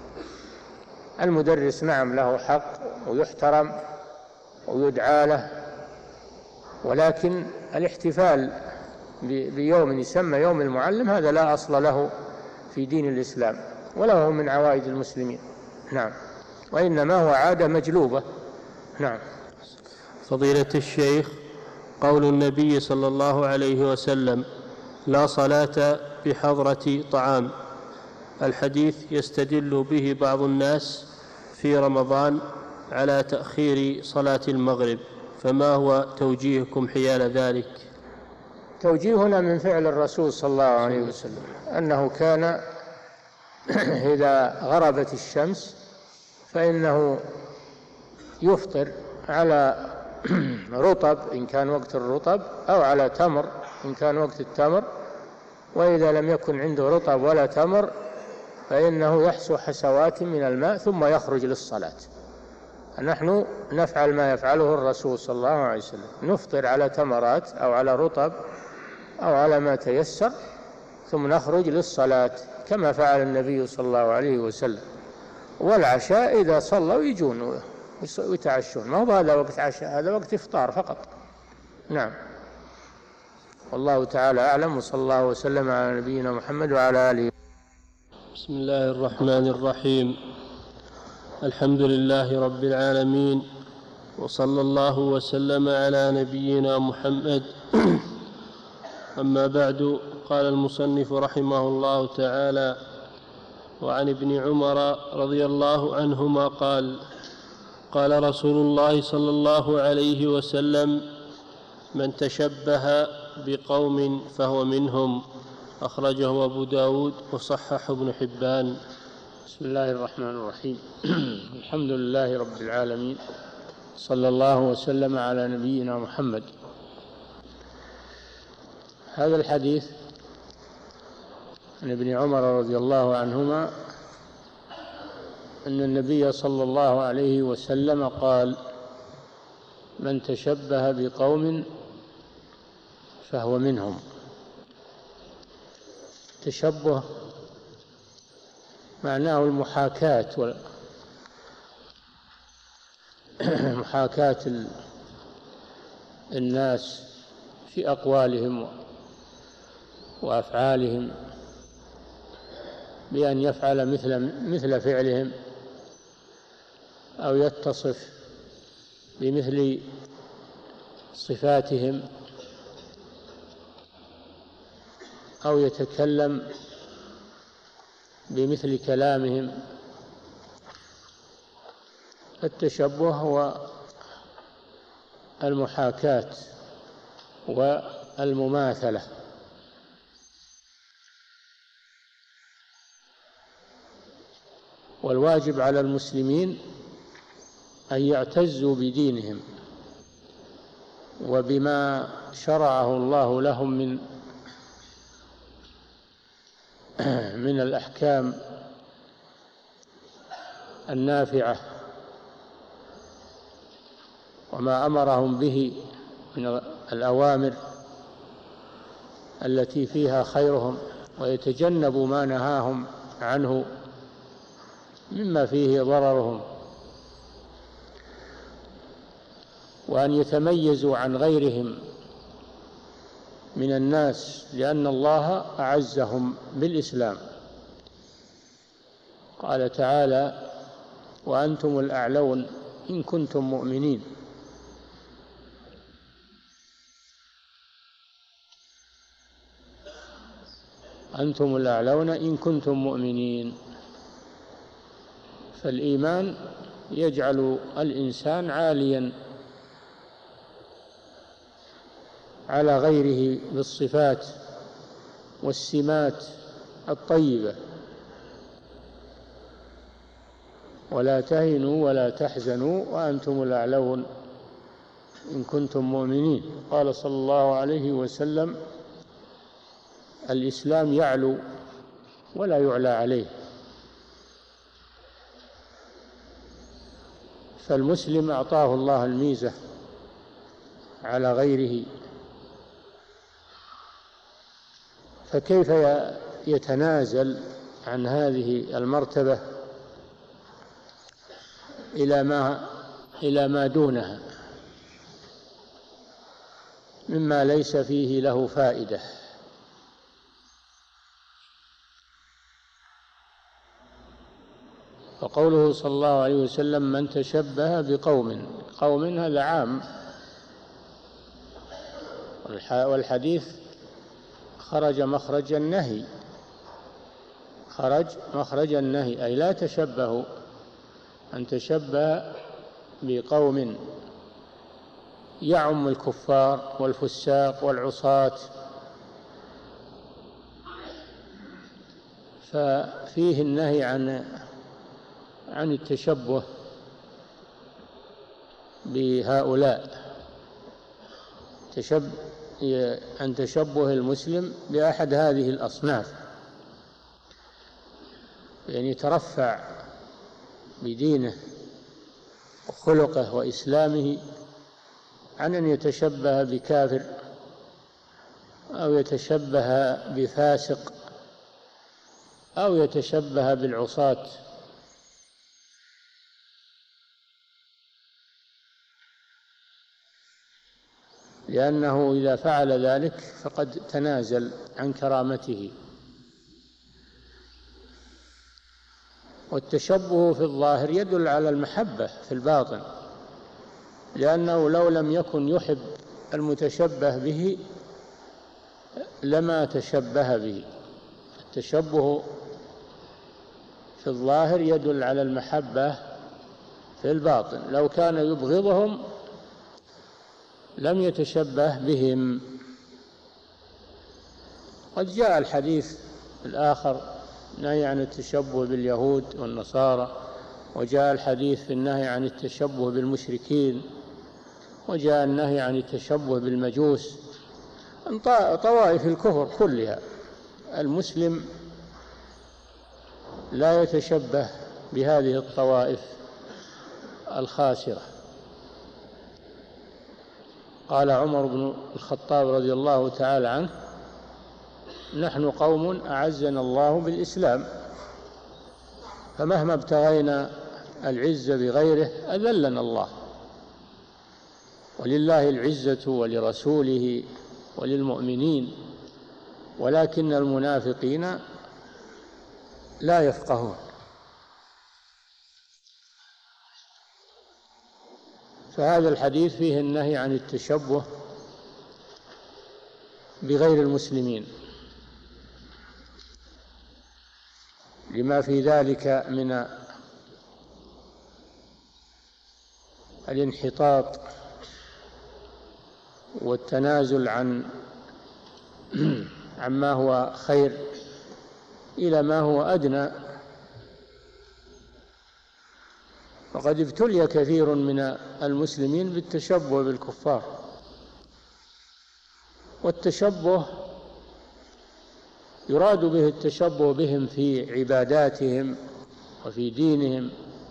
A: المدرس نعم له حق ويحترم ويدعى له، ولكن الاحتفال بيوم يسمى يوم المعلم، هذا لا أصل له في دين الإسلام ولا هو من عوائد المسلمين. نعم، وإنما هو عادة مجلوبة. نعم.
B: فضيلة الشيخ، قول النبي صلى الله عليه وسلم: لا صلاة بحضرة طعام، الحديث يستدل به بعض الناس في رمضان على تأخير صلاة المغرب، فما هو توجيهكم حيال ذلك؟
A: توجيهنا من فعل الرسول صلى الله عليه وسلم أنه كان إذا غربت الشمس فإنه يفطر على رطب إن كان وقت الرطب، أو على تمر إن كان وقت التمر، وإذا لم يكن عنده رطب ولا تمر فإنه يحسو حسوات من الماء ثم يخرج للصلاة. نحن نفعل ما يفعله الرسول صلى الله عليه وسلم، نفطر على تمرات أو على رطب أو على ما تيسر ثم نخرج للصلاة كما فعل النبي صلى الله عليه وسلم. والعشاء إذا صلوا يجون ويتعشون، ما هو هذا وقت عشاء، هذا وقت إفطار فقط. نعم، والله تعالى أعلم، وصلى الله وسلم على نبينا محمد وعلى آله.
B: بسم الله الرحمن الرحيم. الحمد لله رب العالمين، وصلى الله وسلم على نبينا محمد. أما بعد، قال المصنف رحمه الله تعالى: وعن ابن عمر رضي الله عنهما قال: قال رسول الله صلى الله عليه وسلم: من تشبه بقوم فهو منهم، أخرجه أبو داود وصححه ابن حبان.
A: بسم الله الرحمن الرحيم. الحمد لله رب العالمين، صلى الله وسلم على نبينا محمد. هذا الحديث عن ابن عمر رضي الله عنهما أن النبي صلى الله عليه وسلم قال: من تشبه بقوم فهو منهم. تشبه معناه المحاكاة، محاكاة الناس في أقوالهم وأفعالهم بأن يفعل مثل مثل فعلهم، أو يتصف بمثل صفاتهم، أو يتكلم بمثل كلامهم. التشبه هو المحاكاة والمماثلة. والواجب على المسلمين أن يعتزوا بدينهم وبما شرعه الله لهم من من الأحكام النافعة، وما أمرهم به من الأوامر التي فيها خيرهم، ويتجنبوا ما نهاهم عنه مما فيه ضررهم، وأن يتميزوا عن غيرهم من الناس، لأن الله أعزهم بالإسلام. قال تعالى: وأنتم الأعلون إن كنتم مؤمنين. أنتم الأعلون إن كنتم مؤمنين. فالإيمان يجعل الإنسان عاليا على غيره بالصفات والسمات الطيبة. ولا تهنوا ولا تحزنوا وأنتم الأعلون إن كنتم مؤمنين. قال صلى الله عليه وسلم: الإسلام يعلو ولا يعلى عليه. فالمسلم أعطاه الله الميزة على غيره، فكيف يتنازل عن هذه المرتبة إلى ما إلى ما دونها؟ مما ليس فيه له فائدة. وقوله صلى الله عليه وسلم من تشبه بقوم، قوم هذا عام، والحديث خرج مخرج النهي، خرج مخرج النهي أي لا تشبهوا، أن تشبه بقوم يعم الكفار والفساق والعصاة، ففيه النهي عن عن التشبه بهؤلاء، تشب عن تشبه المسلم بأحد هذه الأصناف، يعني يترفع بدينه وخلقه وإسلامه عن أن يتشبه بكافر أو يتشبه بفاسق أو يتشبه بالعصاة. لأنه إذا فعل ذلك فقد تنازل عن كرامته. والتشبه في الظاهر يدل على المحبة في الباطن، لأنه لو لم يكن يحب المتشبه به لما تشبه به. التشبه في الظاهر يدل على المحبة في الباطن، لو كان يبغضهم لم يتشبه بهم. قد جاء الحديث الآخر نهي عن التشبه باليهود والنصارى، وجاء الحديث في النهي عن التشبه بالمشركين، وجاء النهي عن التشبه بالمجوس، طوائف الكفر كلها. المسلم لا يتشبه بهذه الطوائف الخاسرة. قال عمر بن الخطاب رضي الله تعالى عنه نحن قوم أعزنا الله بالإسلام، فمهما ابتغينا العزة بغيره أذلنا الله، ولله العزة ولرسوله وللمؤمنين ولكن المنافقين لا يفقهون. فهذا الحديث فيه النهي عن التشبه بغير المسلمين، لما في ذلك من الانحطاط والتنازل عن عما هو خير إلى ما هو أدنى. وقد ابتلي كثير من المسلمين بالتشبه بالكفار، والتشبه يراد به التشبه بهم في عباداتهم وفي دينهم،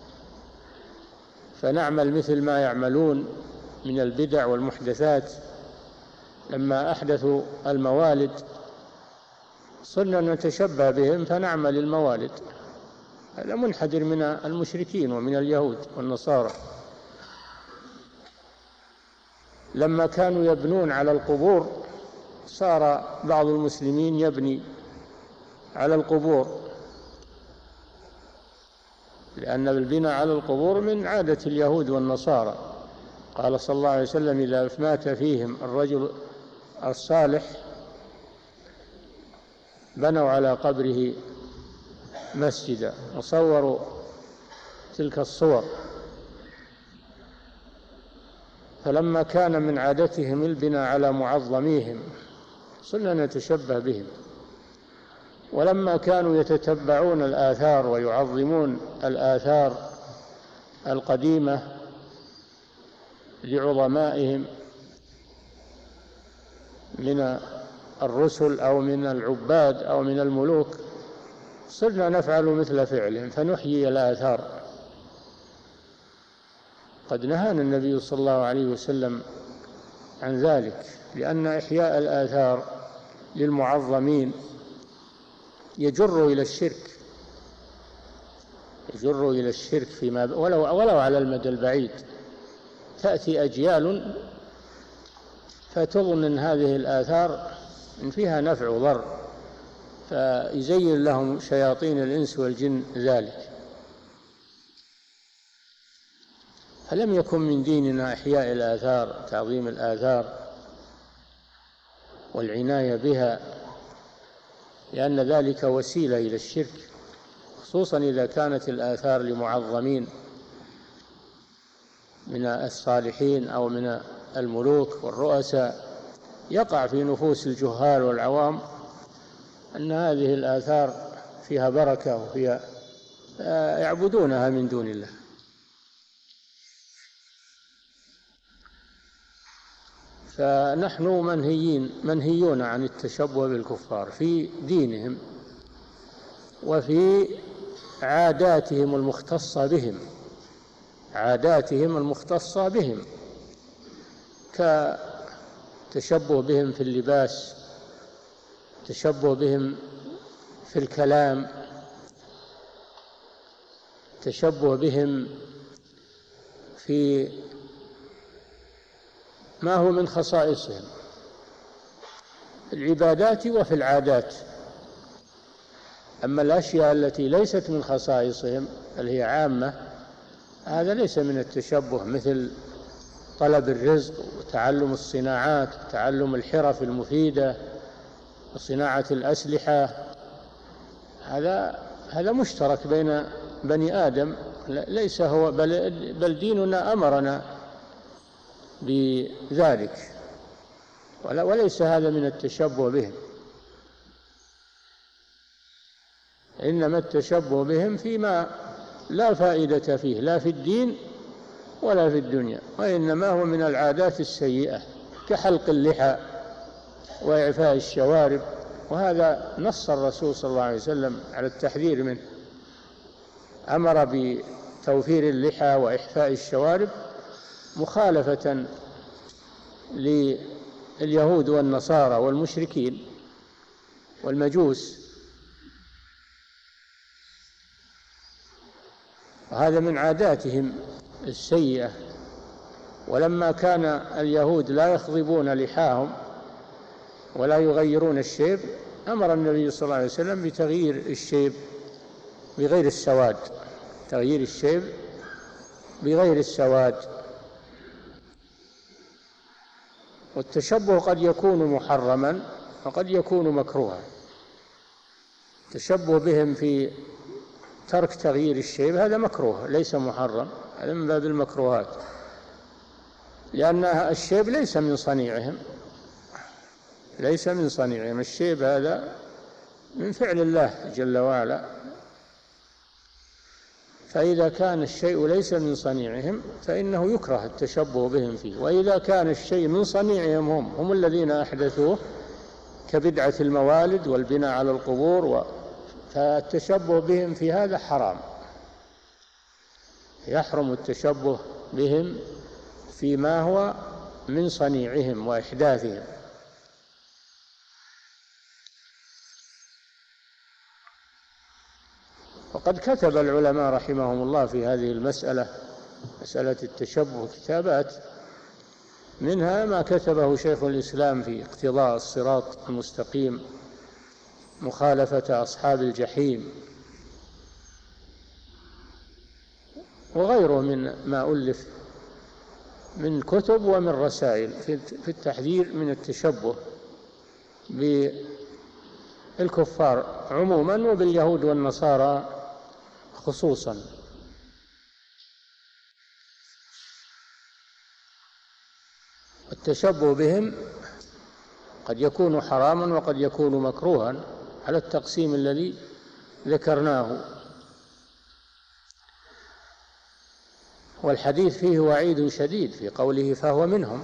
A: فنعمل مثل ما يعملون من البدع والمحدثات. لما أحدثوا الموالد صرنا نتشبه بهم فنعمل الموالد، هذا منحدر من المشركين ومن اليهود والنصارى. لما كانوا يبنون على القبور صار بعض المسلمين يبني على القبور، لأن البناء على القبور من عادة اليهود والنصارى. قال صلى الله عليه وسلم إذا مات فيهم الرجل الصالح بنوا على قبره مسجدا وصوروا تلك الصور. فلما كان من عادتهم البناء على معظميهم صرنا نتشبه بهم. ولما كانوا يتتبعون الآثار ويعظمون الآثار القديمة لعظمائهم من الرسل أو من العباد أو من الملوك صرنا نفعل مثل فعلهم فنحيي الآثار. قد نهانا النبي صلى الله عليه وسلم عن ذلك، لأن إحياء الآثار للمعظمين يجر إلى الشرك، يجر إلى الشرك فيما ولو ولو على المدى البعيد. تأتي أجيال فتظن أن هذه الآثار إن فيها نفع وضر، فيزين لهم شياطين الإنس والجن ذلك. فلم يكن من ديننا إحياء الآثار، تعظيم الآثار والعناية بها، لأن ذلك وسيلة إلى الشرك، خصوصا إذا كانت الآثار لمعظمين من الصالحين أو من الملوك والرؤساء. يقع في نفوس الجهال والعوام أن هذه الآثار فيها بركة وفيها يعبدونها من دون الله. فنحن منهيين منهيون عن التشبه بالكفار في دينهم وفي عاداتهم المختصة بهم عاداتهم المختصة بهم كتشبه بهم في اللباس، تشبه بهم في الكلام، تشبه بهم في ما هو من خصائصهم العبادات وفي العادات. أما الأشياء التي ليست من خصائصهم اللي هي عامة، هذا ليس من التشبه، مثل طلب الرزق وتعلم الصناعات وتعلم الحرف المفيدة وصناعة الأسلحة. هذا هذا مشترك بين بني آدم، ليس هو بل, بل ديننا أمرنا بذلك، وليس هذا من التشبه بهم. إنما التشبه بهم فيما لا فائدة فيه، لا في الدين ولا في الدنيا، وإنما هو من العادات السيئة كحلق اللحى وإعفاء الشوارب، وهذا نص الرسول صلى الله عليه وسلم على التحذير منه، أمر بتوفير اللحى وإحفاء الشوارب مخالفة لليهود والنصارى والمشركين والمجوس، وهذا من عاداتهم السيئة. ولما كان اليهود لا يخضبون لحاهم ولا يغيرون الشيب، أمر النبي صلى الله عليه وسلم بتغيير الشيب بغير السواد، تغيير الشيب بغير السواد. والتشبه قد يكون محرما وقد يكون مكروها. التشبه بهم في ترك تغيير الشيب هذا مكروه ليس محرم، هذا من باب المكروهات، لأن الشيب ليس من صنيعهم ليس من صنيعهم الشيب هذا من فعل الله جل وعلا. فإذا كان الشيء ليس من صنيعهم فإنه يكره التشبه بهم فيه، وإذا كان الشيء من صنيعهم هم هم الذين أحدثوه كبدعة الموالد والبناء على القبور و... فالتشبه بهم في هذا حرام، يحرم التشبه بهم فيما هو من صنيعهم وإحداثهم. وقد كتب العلماء رحمهم الله في هذه المسألة، مسألة التشبه، كتابات، منها ما كتبه شيخ الإسلام في اقتضاء الصراط المستقيم، مخالفة أصحاب الجحيم، وغيره من ما ألف من كتب ومن رسائل في التحذير من التشبه بالكفار عموما وباليهود والنصارى خصوصا. التشبه بهم قد يكون حراما وقد يكون مكروها على التقسيم الذي ذكرناه، والحديث فيه وعيد شديد في قوله فهو منهم،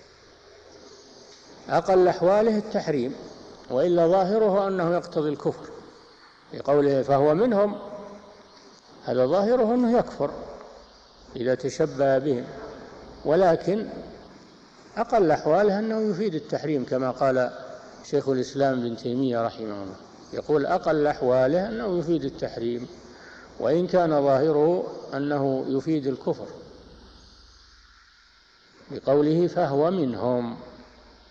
A: أقل أحواله التحريم، وإلا ظاهره أنه يقتضي الكفر. في قوله فهو منهم هذا ظاهره أنه يكفر إذا تشبه بهم، ولكن أقل أحواله أنه يفيد التحريم، كما قال شيخ الإسلام ابن تيمية رحمه الله، يقول أقل أحواله أنه يفيد التحريم، وإن كان ظاهره أنه يفيد الكفر، بقوله فهو منهم.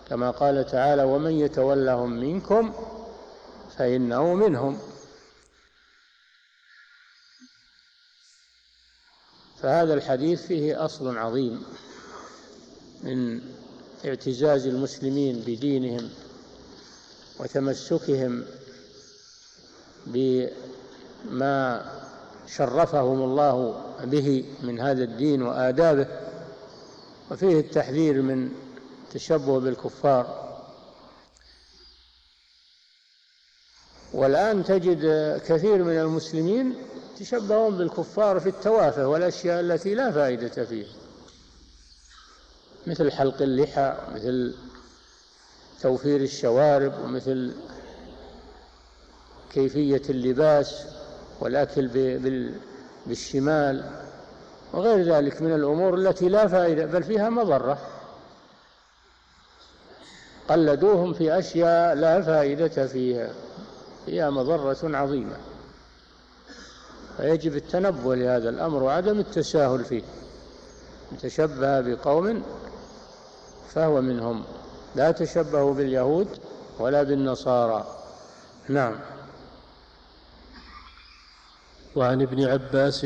A: كما قال تعالى: ومن يتولهم منكم فإنه منهم. فهذا الحديث فيه أصل عظيم من اعتزاز المسلمين بدينهم وتمسكهم بما شرفهم الله به من هذا الدين وآدابه، وفيه التحذير من التشبه بالكفار. والآن تجد كثير من المسلمين يتشبهون بالكفار في التوافه والأشياء التي لا فائدة فيها، مثل حلق اللحى، مثل توفير الشوارب، ومثل كيفية اللباس والأكل بالشمال وغير ذلك من الأمور التي لا فائدة بل فيها مضرة. قلدوهم في أشياء لا فائدة فيها، فيها مضرة عظيمة. فيجب التنبه لهذا الأمر وعدم التساهل فيه. من تشبه بقوم فهو منهم، لا تشبهوا باليهود ولا بالنصارى. نعم.
B: وعن ابن عباس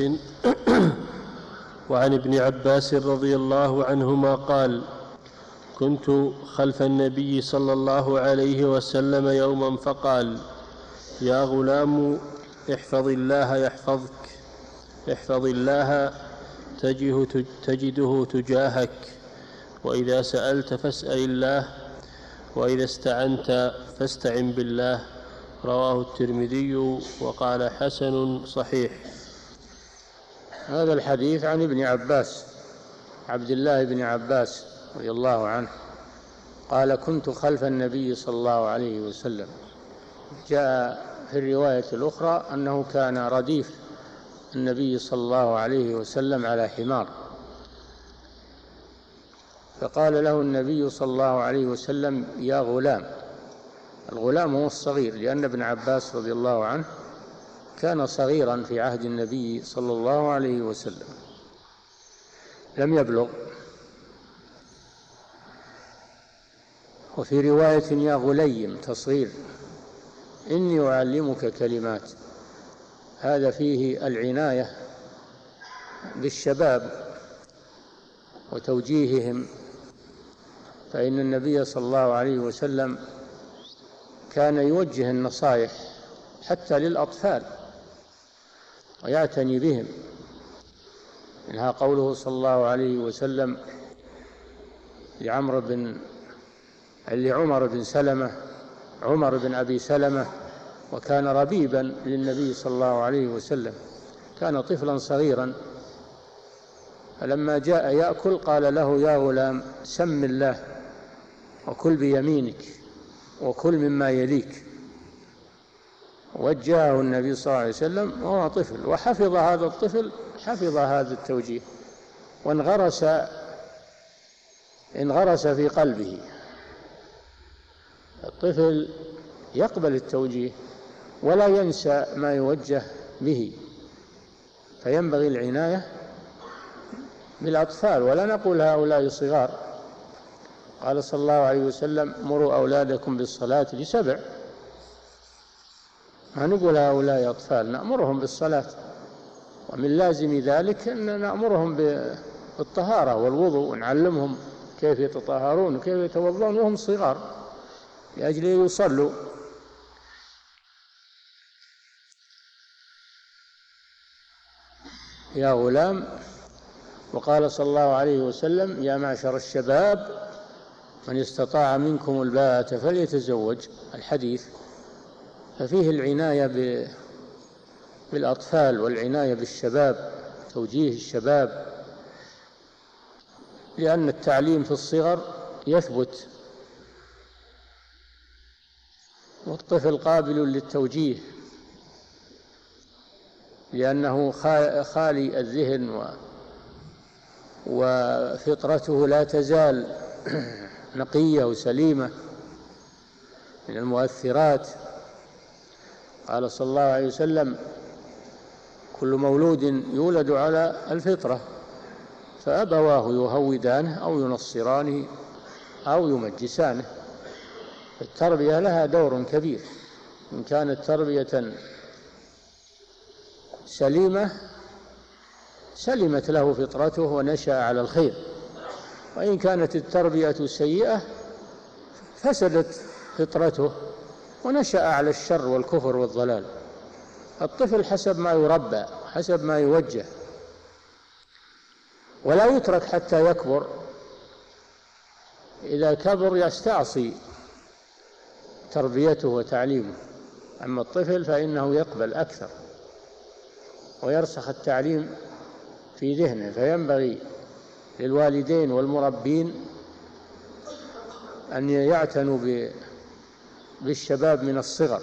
B: وعن ابن عباس رضي الله عنهما قال: كنت خلف النبي صلى الله عليه وسلم يوما فقال: يا غلام احفظ الله يحفظك، احفظ الله تجده تجاهك، وإذا سألت فاسأل الله، وإذا استعنت فاستعن بالله. رواه الترمذي وقال: حسن صحيح.
A: هذا الحديث عن ابن عباس، عبد الله بن عباس رضي الله عنه قال: كنت خلف النبي صلى الله عليه وسلم. جاء في الرواية الأخرى أنه كان رديف النبي صلى الله عليه وسلم على حمار، فقال له النبي صلى الله عليه وسلم: يا غلام. الغلام هو الصغير، لأن ابن عباس رضي الله عنه كان صغيرا في عهد النبي صلى الله عليه وسلم، لم يبلغ. وفي رواية: يا غليم، تصغير. إني أعلمك كلمات. هذا فيه العناية بالشباب وتوجيههم، فإن النبي صلى الله عليه وسلم كان يوجه النصائح حتى للأطفال ويعتني بهم. منها قوله صلى الله عليه وسلم لعمر بن لعمر بن سلمة عمر بن أبي سلمة، وكان ربيبا للنبي صلى الله عليه وسلم، كان طفلا صغيرا، فلما جاء يأكل قال له: يا غلام، سم الله وكل بيمينك وكل مما يليك. وجهه النبي صلى الله عليه وسلم وهو طفل، وحفظ هذا الطفل حفظ هذا التوجيه، وانغرس انغرس في قلبه. الطفل يقبل التوجيه ولا ينسى ما يوجه به، فينبغي العناية بالأطفال، ولا نقول هؤلاء صغار. قال صلى الله عليه وسلم: مروا أولادكم بالصلاة لسبع. ما نقول هؤلاء أطفال، نأمرهم بالصلاة، ومن لازم ذلك أن نأمرهم بالطهارة والوضوء، ونعلمهم كيف يتطهرون وكيف يتوضون وهم صغار لأجل يصلوا. يا غلام. وقال صلى الله عليه وسلم: يا معشر الشباب من استطاع منكم الباءة فليتزوج. الحديث. ففيه العناية بالأطفال والعناية بالشباب، توجيه الشباب، لأن التعليم في الصغر يثبت، والطفل قابل للتوجيه لأنه خالي الذهن وفطرته لا تزال نقية وسليمة من المؤثرات. قال صلى الله عليه وسلم: كل مولود يولد على الفطرة، فأبواه يهودانه أو ينصرانه أو يمجسانه. التربية لها دور كبير، إن كانت تربية سليمة سلمت له فطرته ونشأ على الخير، وإن كانت التربية سيئة فسدت فطرته ونشأ على الشر والكفر والضلال. الطفل حسب ما يربى، حسب ما يوجه، ولا يترك حتى يكبر. إذا كبر يستعصي تربيته وتعليمه، أما الطفل فإنه يقبل أكثر ويرسخ التعليم في ذهنه. فينبغي للوالدين والمربين أن يعتنوا بالشباب من الصغر.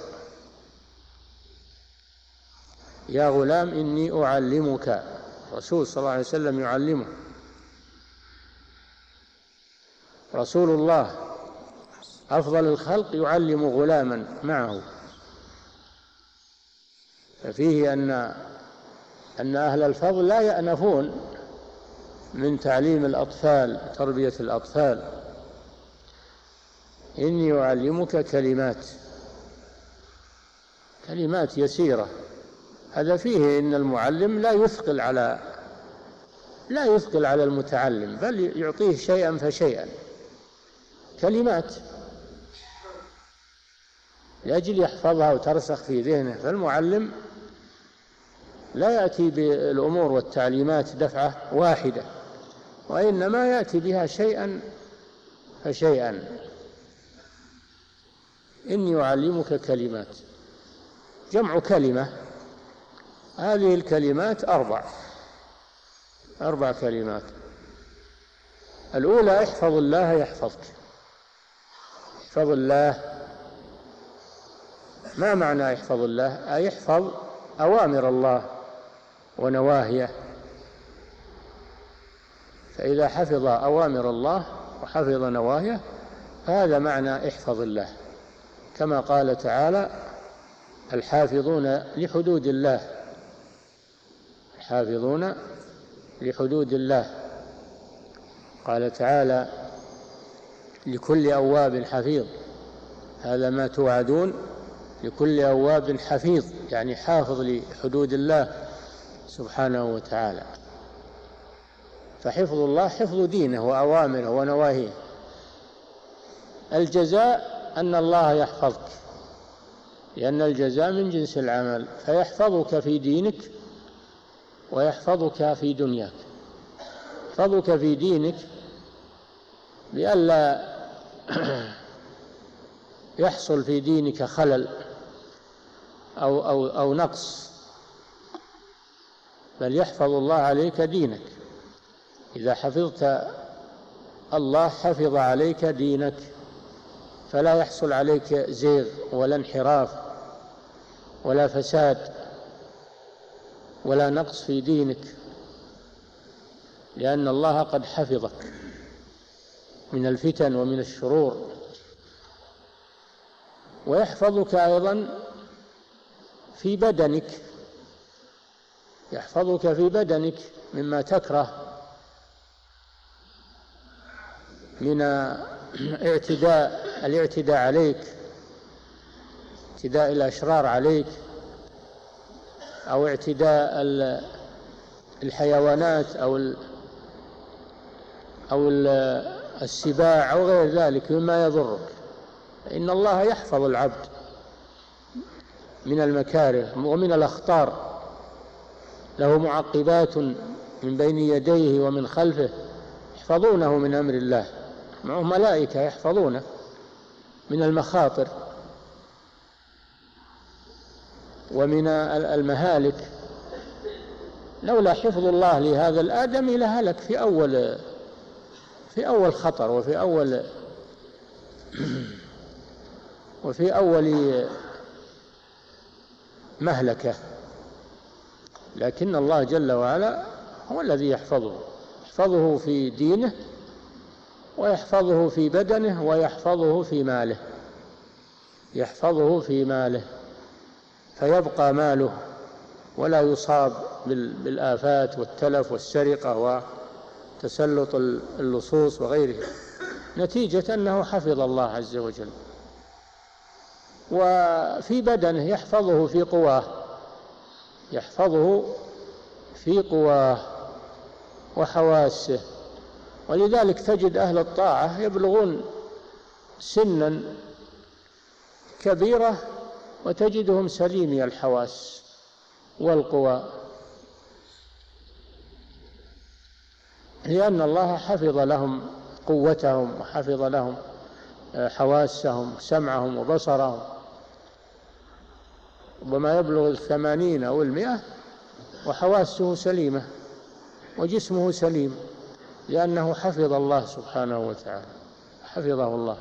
A: يا غلام إني أعلمك، الرسول صلى الله عليه وسلم يعلمه، رسول الله أفضل الخلق يعلم غلاما معه. ففيه أن أن أهل الفضل لا يأنفون من تعليم الأطفال، تربية الأطفال. إني أعلمك كلمات، كلمات يسيرة. هذا فيه إن المعلم لا يثقل على لا يثقل على المتعلم، بل يعطيه شيئا فشيئا، كلمات لأجل يحفظها وترسخ في ذهنه. فالمعلم لا يأتي بالأمور والتعليمات دفعة واحدة، وإنما يأتي بها شيئا فشيئا. إني أعلمك كلمات، جمع كلمة، هذه الكلمات أربع أربع كلمات. الأولى احفظ الله يحفظك. احفظ الله، ما معنى احفظ الله؟ أي احفظ أوامر الله ونواهيه. فإذا حفظ أوامر الله وحفظ نواهيه فهذا معنى احفظ الله، كما قال تعالى الحافظون لحدود الله، الحافظون لحدود الله. قال تعالى لكل أواب حفيظ، هذا ما توعدون، لكل أواب حفيظ، يعني حافظ لحدود الله سبحانه وتعالى. فحفظ الله حفظ دينه وأوامره ونواهيه. الجزاء أن الله يحفظك، لأن الجزاء من جنس العمل، فيحفظك في دينك ويحفظك في دنياك. يحفظك في دينك لئلا يحصل في دينك خلل أو, أو, أو نقص، بل يحفظ الله عليك دينك. إذا حفظت الله حفظ عليك دينك، فلا يحصل عليك زيغ ولا انحراف ولا فساد ولا نقص في دينك، لأن الله قد حفظك من الفتن ومن الشرور. ويحفظك أيضا في بدنك، يحفظك في بدنك مما تكره من اعتداء الاعتداء عليك، اعتداء الأشرار عليك، أو اعتداء الحيوانات أو أو السباع أو غير ذلك مما يضرك. إن الله يحفظ العبد من المكاره ومن الأخطار، له معقبات من بين يديه ومن خلفه يحفظونه من أمر الله، معه ملائكة يحفظونه من المخاطر ومن المهالك. لولا حفظ الله لهذا الآدمي لهلك في أول في أول خطر وفي أول وفي أول مهلكة، لكن الله جل وعلا هو الذي يحفظه، يحفظه في دينه ويحفظه في بدنه ويحفظه في ماله، يحفظه في ماله فيبقى ماله ولا يصاب بالآفات والتلف والسرقة وتسلط اللصوص وغيره. نتيجة أنه حفظ الله عز وجل. وفي بدنه يحفظه في قواه، يحفظه في قواه وحواسه. ولذلك تجد أهل الطاعة يبلغون سنا كبيرة وتجدهم سليمي الحواس والقوى، لأن الله حفظ لهم قوتهم وحفظ لهم حواسهم، سمعهم وبصرهم. وما يبلغ الثمانين أو المئة وحواسه سليمة وجسمه سليم، لأنه حفظ الله سبحانه وتعالى، حفظه الله.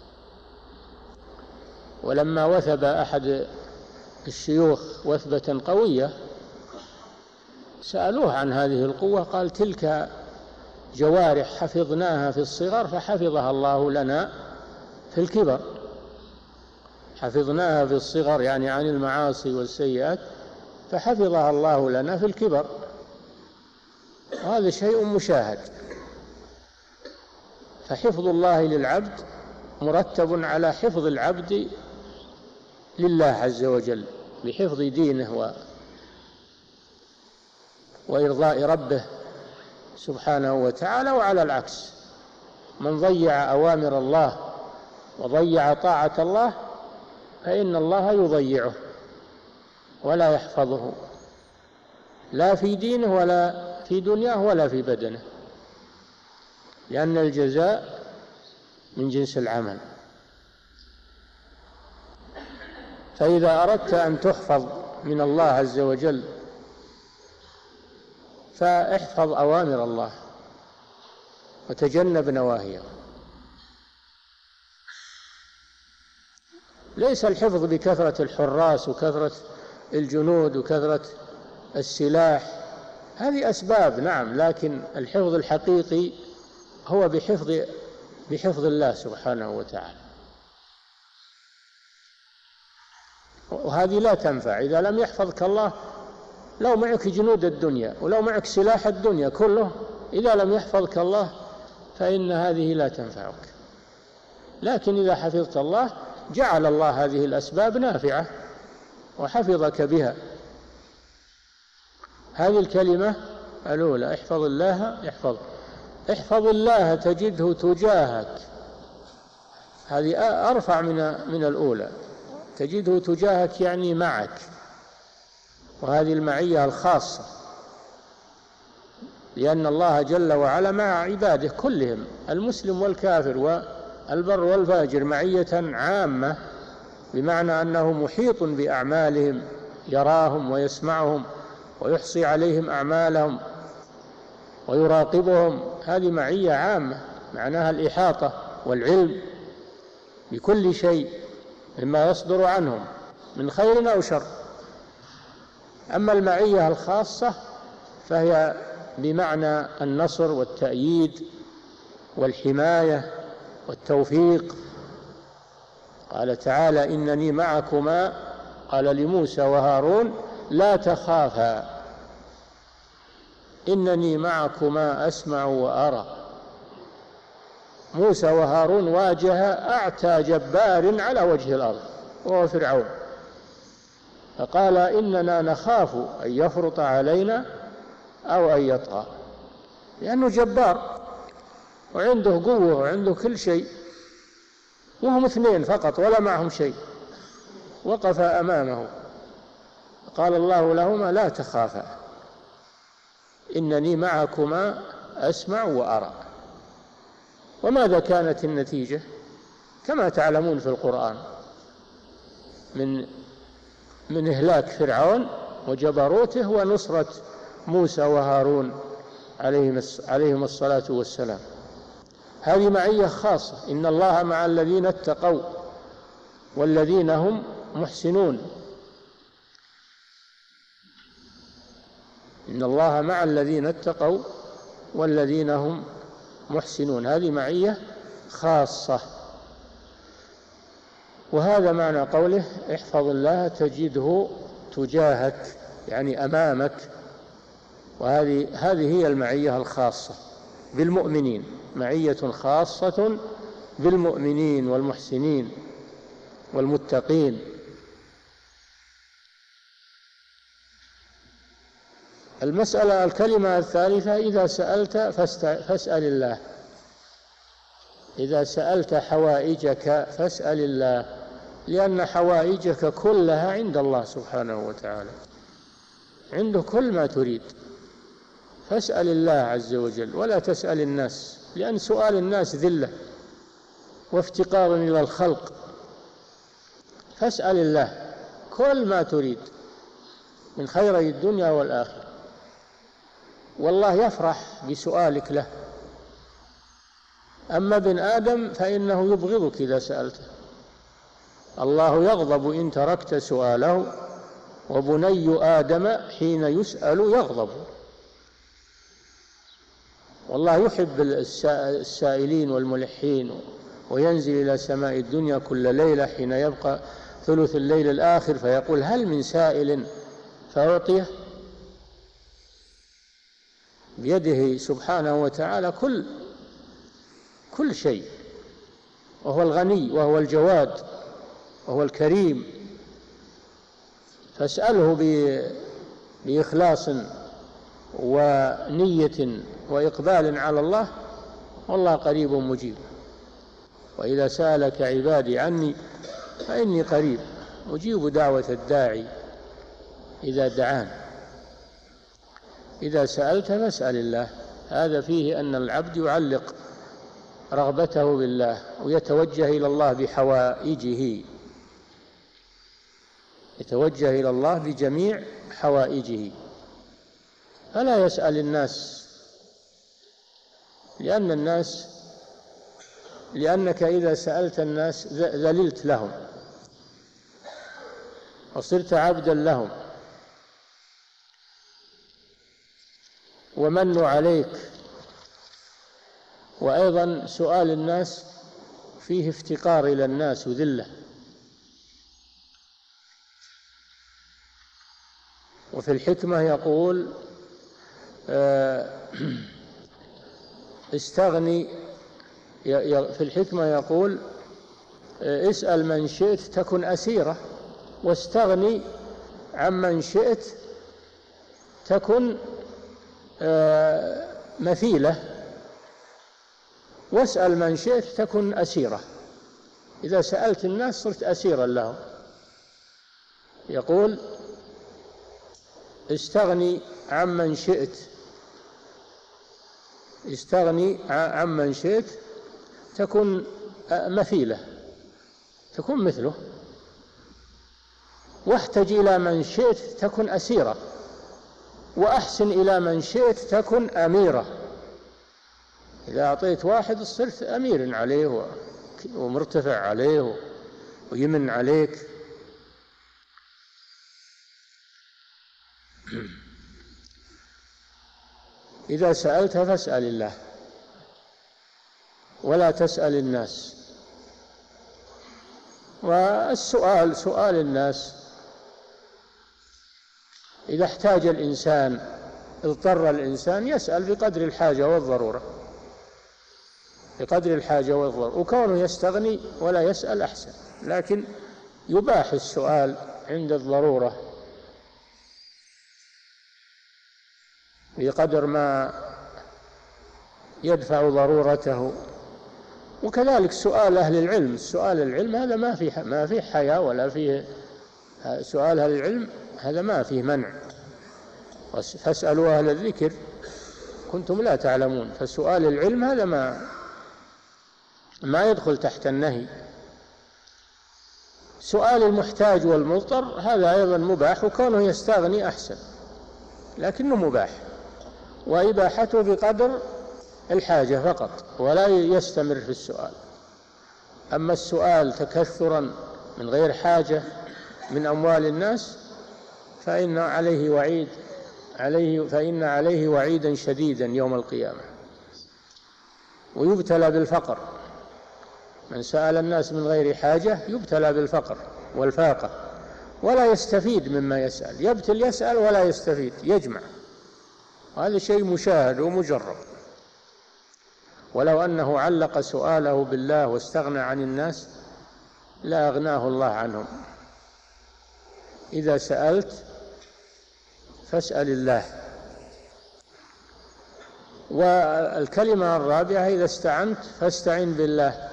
A: ولما وثب أحد الشيوخ وثبة قوية سألوه عن هذه القوة، قال: تلك جوارح حفظناها في الصغر فحفظها الله لنا في الكبر. حفظناها في الصغر يعني عن المعاصي والسيئات، فحفظها الله لنا في الكبر. وهذا شيء مشاهد. فحفظ الله للعبد مرتب على حفظ العبد لله عز وجل، بحفظ دينه و... وإرضاء ربه سبحانه وتعالى. وعلى العكس، من ضيع أوامر الله وضيع طاعة الله فإن الله يضيعه ولا يحفظه، لا في دينه ولا في دنياه ولا في بدنه، لأن الجزاء من جنس العمل. فإذا أردت أن تحفظ من الله عز وجل فاحفظ أوامر الله وتجنب نواهيه. ليس الحفظ بكثرة الحراس وكثرة الجنود وكثرة السلاح، هذه أسباب نعم، لكن الحفظ الحقيقي هو بحفظ بحفظ الله سبحانه وتعالى. وهذه لا تنفع إذا لم يحفظك الله. لو معك جنود الدنيا ولو معك سلاح الدنيا كله، إذا لم يحفظك الله فإن هذه لا تنفعك. لكن إذا حفظت الله جعل الله هذه الأسباب نافعة وحفظك بها. هذه الكلمة الأولى: احفظ الله يحفظك. احفظ الله تجده تجاهك، هذه أرفع من من الأولى. تجده تجاهك يعني معك، وهذه المعية الخاصة، لأن الله جل وعلا مع عباده كلهم، المسلم والكافر والبر والفاجر، معية عامة، بمعنى أنه محيط بأعمالهم، يراهم ويسمعهم ويحصي عليهم أعمالهم ويراقبهم. هذه معية عامة معناها الإحاطة والعلم بكل شيء مما يصدر عنهم من خير أو شر. أما المعية الخاصة فهي بمعنى النصر والتأييد والحماية والتوفيق. قال تعالى: إنني معكما، قال لموسى وهارون: لا تخافا إنني معكما أسمع وأرى. موسى وهارون واجه أعتى جبار على وجه الأرض وهو فرعون، فقال: إننا نخاف أن يفرط علينا أو أن يطغى، لأنه جبار وعنده قوة وعنده كل شيء، وهم اثنين فقط ولا معهم شيء، وقف أمامه. قال الله لهما: لا تخافا إنني معكما أسمع وأرى. وماذا كانت النتيجة؟ كما تعلمون في القرآن من من إهلاك فرعون وجبروته ونصرة موسى وهارون عليهم الصلاة والسلام. هذه معية خاصة: إن الله مع الذين اتقوا والذين هم محسنون. إن الله مع الذين اتقوا والذين هم محسنون، هذه معية خاصة. وهذا معنى قوله: احفظ الله تجده تجاهك، يعني أمامك. وهذه هذه هي المعية الخاصة بالمؤمنين، معية خاصة بالمؤمنين والمحسنين والمتقين. المسألة الكلمة الثالثة: إذا سألت فاسأل الله. إذا سألت حوائجك فاسأل الله، لأن حوائجك كلها عند الله سبحانه وتعالى، عنده كل ما تريد. فاسأل الله عز وجل ولا تسأل الناس، لأن سؤال الناس ذلة وافتقار إلى الخلق. فاسأل الله كل ما تريد من خيري الدنيا والآخرة، والله يفرح بسؤالك له. أما ابن آدم فإنه يبغضك إذا سألته، الله يغضب إن تركت سؤاله، وبني آدم حين يسأل يغضب. والله يحب السائلين والملحين، وينزل إلى سماء الدنيا كل ليلة حين يبقى ثلث الليل الآخر فيقول: هل من سائل فأعطيه؟ بيده سبحانه وتعالى كل كل شيء، وهو الغني وهو الجواد وهو الكريم. فاسأله بإخلاص ونية وإقبال على الله، والله قريب مجيب. وإذا سألك عبادي عني فإني قريب أجيب دعوة الداعي إذا دعان. إذا سألت فاسأل الله. هذا فيه أن العبد يعلق رغبته بالله ويتوجه إلى الله بحوائجه، يتوجه إلى الله بجميع حوائجه، فلا يسأل الناس، لأن الناس لأنك إذا سألت الناس ذللت لهم وصرت عبدا لهم ومنوا عليك. وأيضا سؤال الناس فيه افتقار إلى الناس وذلة. وفي الحكمة يقول: استغني في الحكمة يقول: اسأل من شئت تكن أسيرة، واستغني عمن شئت تكن مثيلة، واسأل من شئت تكن أسيرة. إذا سألت الناس صرت أسيرا لهم. يقول: استغني عمن شئت استغني عمن شئت تكن مثيلة، تكن مثله، واحتج إلى من شئت تكن أسيرة، وأحسن إلى من شئت تكن أميرة. إذا أعطيت واحد صرت أمير عليه ومرتفع عليه ويمن عليك. إذا سألت فاسأل الله ولا تسأل الناس. والسؤال سؤال الناس إذا احتاج الإنسان اضطر الإنسان يسأل بقدر الحاجة والضرورة، بقدر الحاجة والضرورة. وكونه يستغني ولا يسأل أحسن، لكن يباح السؤال عند الضرورة بقدر ما يدفع ضرورته. وكذلك سؤال أهل العلم، السؤال العلم هذا ما فيه ما فيه حياء ولا فيه. سؤال أهل العلم هذا ما فيه منع. فاسألوا أهل الذكر كنتم لا تعلمون. فسؤال العلم هذا ما ما يدخل تحت النهي. سؤال المحتاج والمضطر هذا أيضا مباح، وكونه يستغني أحسن، لكنه مباح، وإباحته بقدر الحاجة فقط، ولا يستمر في السؤال. أما السؤال تكثرا من غير حاجة من أموال الناس فإن عليه وعيد عليه فإن عليه وعيدا شديدا يوم القيامة، ويبتلى بالفقر. من سأل الناس من غير حاجة يبتلى بالفقر والفاقة، ولا يستفيد مما يسأل. يبتل يسأل ولا يستفيد، يجمع. هذا شيء مشاهد ومجرب. ولو أنه علق سؤاله بالله واستغنى عن الناس لا أغناه الله عنهم. إذا سألت فاسأل الله. والكلمة الرابعة إذا استعنت فاستعن بالله.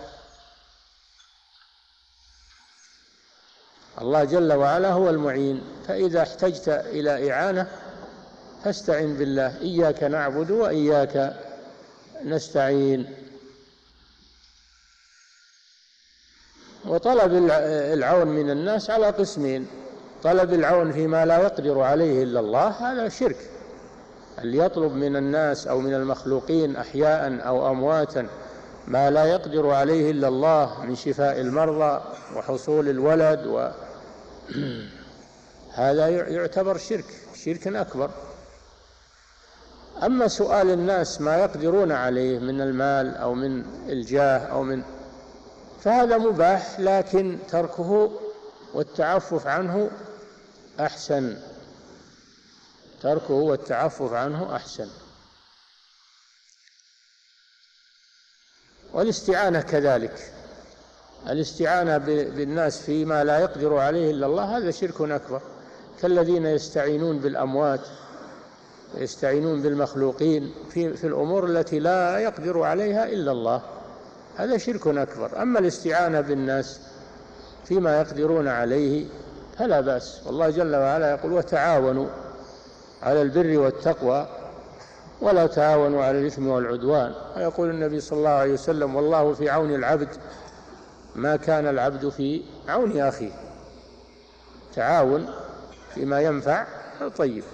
A: الله جل وعلا هو المعين، فإذا احتجت إلى إعانة فاستعن بالله. إياك نعبد وإياك نستعين. وطلب العون من الناس على قسمين: طلب العون فيما لا يقدر عليه إلا الله، هذا شرك. اللي يطلب من الناس أو من المخلوقين أحياء أو أمواتا ما لا يقدر عليه إلا الله من شفاء المرضى وحصول الولد و... هذا يعتبر شرك، شرك أكبر. أما سؤال الناس ما يقدرون عليه من المال أو من الجاه أو من فهذا مباح، لكن تركه والتعفف عنه أحسن. تركه والتعفف عنه أحسن. والاستعانة كذلك. الاستعانة بالناس فيما لا يقدر عليه إلا الله هذا شرك أكبر، كالذين يستعينون بالأموات ويستعينون بالمخلوقين في, في الأمور التي لا يقدر عليها إلا الله، هذا شرك أكبر. أما الاستعانة بالناس فيما يقدرون عليه فلا بأس. والله جل وعلا يقول: وتعاونوا على البر والتقوى ولا تعاونوا على الإثم والعدوان. ويقول النبي صلى الله عليه وسلم: والله في عون العبد ما كان العبد في عون أخيه. تعاون فيما ينفع طيب.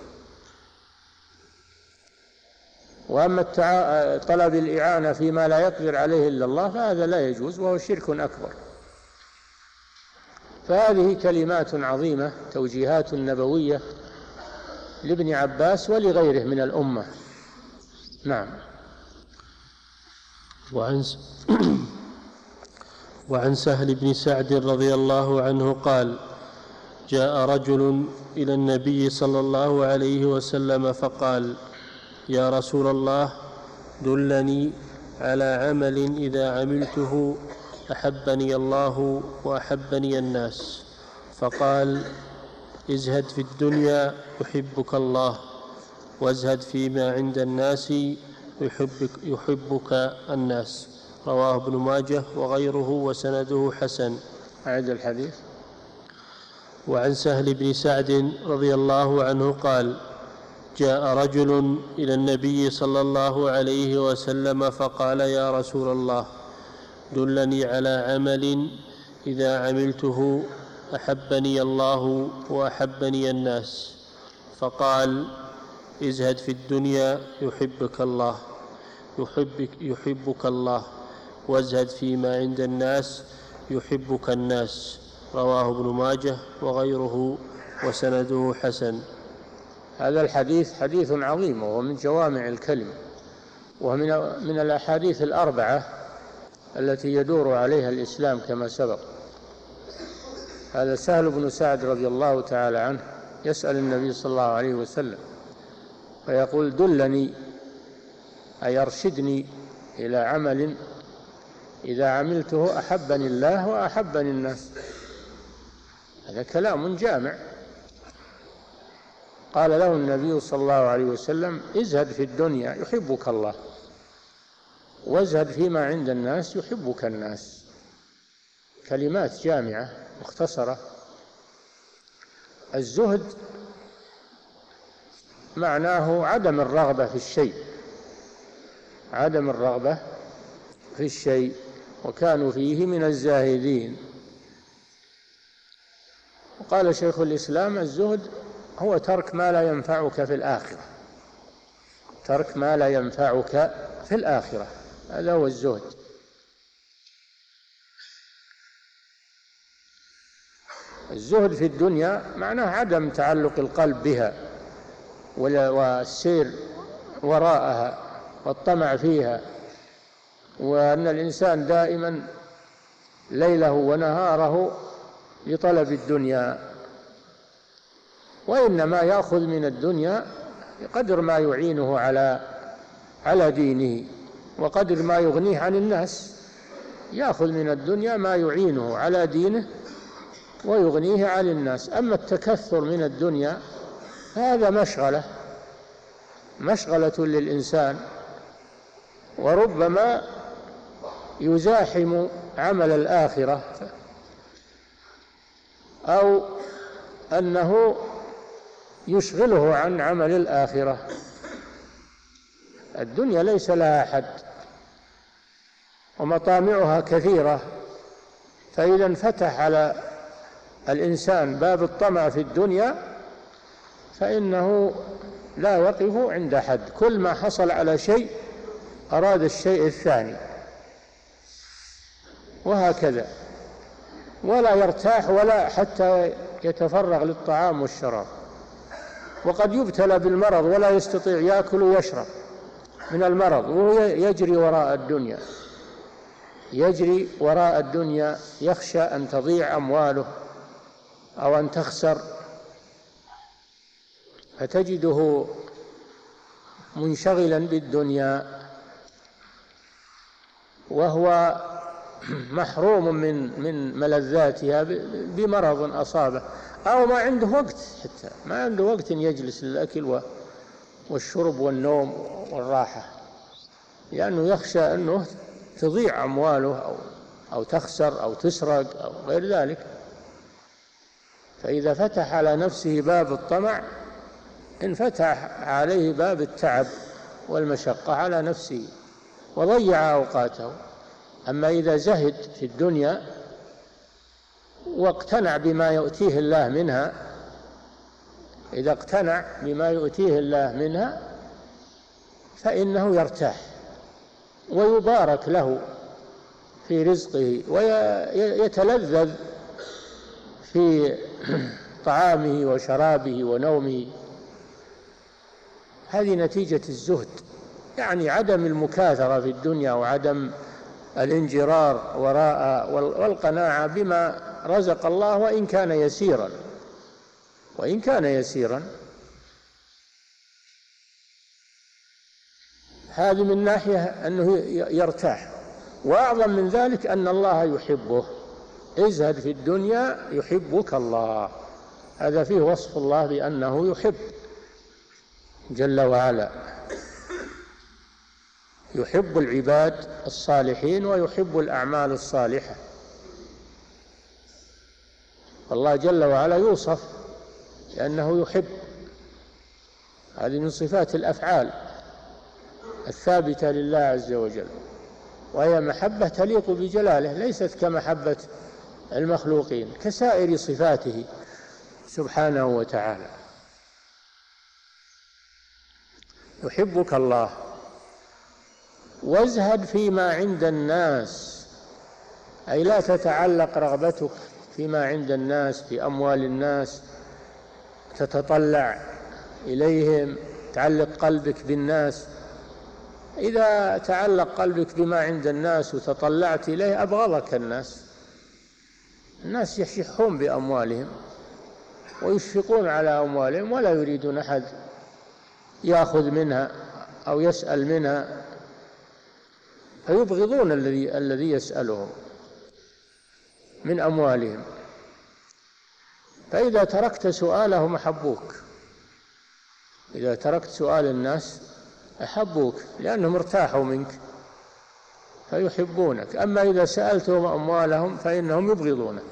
A: وأما طلب الإعانة فيما لا يقدر عليه إلا الله فهذا لا يجوز، وهو شرك أكبر. فهذه كلمات عظيمة، توجيهات نبوية لابن عباس ولغيره من الأمة. نعم.
B: وعن وعن سهل بن سعد رضي الله عنه قال: جاء رجل إلى النبي صلى الله عليه وسلم فقال: يا رسول الله، دلني على عمل إذا عملته أحبني الله وأحبني الناس. فقال: ازهد في الدنيا يحبك الله، وازهد فيما عند الناس يحبك, يحبك الناس. رواه ابن ماجه وغيره وسنده حسن.
A: أعد الحديث.
B: وعن سهل بن سعد رضي الله عنه قال: جاء رجل إلى النبي صلى الله عليه وسلم فقال: يا رسول الله، دلني على عمل إذا عملته أحبني الله وأحبني الناس. فقال: ازهد في الدنيا يحبك الله يحبك, يحبك الله وازهد فيما عند الناس يحبك الناس. رواه ابن ماجه وغيره وسنده حسن.
A: هذا الحديث حديث عظيم، وهو من جوامع الكلم، ومن من الأحاديث الأربعة التي يدور عليها الإسلام كما سبق. هذا سهل بن سعد رضي الله تعالى عنه يسأل النبي صلى الله عليه وسلم فيقول: دلني، أي أرشدني إلى عمل إذا عملته أحبني الله وأحبني الناس. هذا كلام جامع. قال له النبي صلى الله عليه وسلم: ازهد في الدنيا يحبك الله، وازهد فيما عند الناس يحبك الناس. كلمات جامعة مختصرة. الزهد معناه عدم الرغبة في الشيء، عدم الرغبة في الشيء، وكانوا فيه من الزاهدين. وقال شيخ الإسلام: الزهد هو ترك ما لا ينفعك في الآخرة، ترك ما لا ينفعك في الآخرة، هذا هو الزهد. الزهد في الدنيا معناه عدم تعلق القلب بها والسير وراءها والطمع فيها، وأن الإنسان دائما ليله ونهاره لطلب الدنيا، وإنما يأخذ من الدنيا قدر ما يعينه على على دينه وقدر ما يغنيه عن الناس، يأخذ من الدنيا ما يعينه على دينه ويغنيه عن الناس. أما التكثر من الدنيا هذا مشغلة مشغلة للإنسان، وربما يزاحم عمل الآخرة، أو أنه يشغله عن عمل الآخرة. الدنيا ليس لها حد ومطامعها كثيرة، فإذا انفتح على الإنسان باب الطمع في الدنيا فإنه لا يقف عند حد، كل ما حصل على شيء أراد الشيء الثاني، وهكذا، ولا يرتاح ولا حتى يتفرغ للطعام والشراب. وقد يبتلى بالمرض ولا يستطيع يأكل ويشرب من المرض، وهو يجري وراء الدنيا يجري وراء الدنيا يخشى أن تضيع أمواله أو أن تخسر، فتجده منشغلا بالدنيا وهو محروم من من ملذاتها بمرض أصابه، أو ما عنده وقت، حتى ما عنده وقت يجلس للأكل والشرب والنوم والراحة، لأنه يخشى أنه تضيع أمواله أو أو تخسر أو تسرق أو غير ذلك. فإذا فتح على نفسه باب الطمع انفتح عليه باب التعب والمشقة على نفسه وضيع أوقاته. أما إذا زهد في الدنيا واقتنع بما يؤتيه الله منها إذا اقتنع بما يؤتيه الله منها فإنه يرتاح ويبارك له في رزقه ويتلذذ في طعامه وشرابه ونومه. هذه نتيجة الزهد، يعني عدم المكاثرة في الدنيا وعدم الانجرار وراء والقناعة بما رزق الله وإن كان يسيرا وإن كان يسيرا هذه من ناحية أنه يرتاح. وأعظم من ذلك أن الله يحبه. ازهد في الدنيا يحبك الله، هذا فيه وصف الله بأنه يحب جل وعلا، يحب العباد الصالحين ويحب الأعمال الصالحة. الله جل وعلا يوصف لأنه يحب، هذه من صفات الأفعال الثابتة لله عز وجل، وهي محبة تليق بجلاله، ليست كمحبة المخلوقين كسائر صفاته سبحانه وتعالى. يحبك الله. وازهد فيما عند الناس، أي لا تتعلق رغبتك فيما عند الناس في أموال الناس، تتطلع إليهم، تعلق قلبك بالناس. إذا تعلق قلبك بما عند الناس وتطلعت إليه أبغضك الناس. الناس يشحون بأموالهم ويشفقون على أموالهم ولا يريدون أحد يأخذ منها أو يسأل منها، فيبغضون الذي الذي يسألهم من أموالهم. فإذا تركت سؤالهم أحبوك، إذا تركت سؤال الناس أحبوك لأنهم ارتاحوا منك فيحبونك. أما إذا سألتهم أموالهم فإنهم يبغضونك.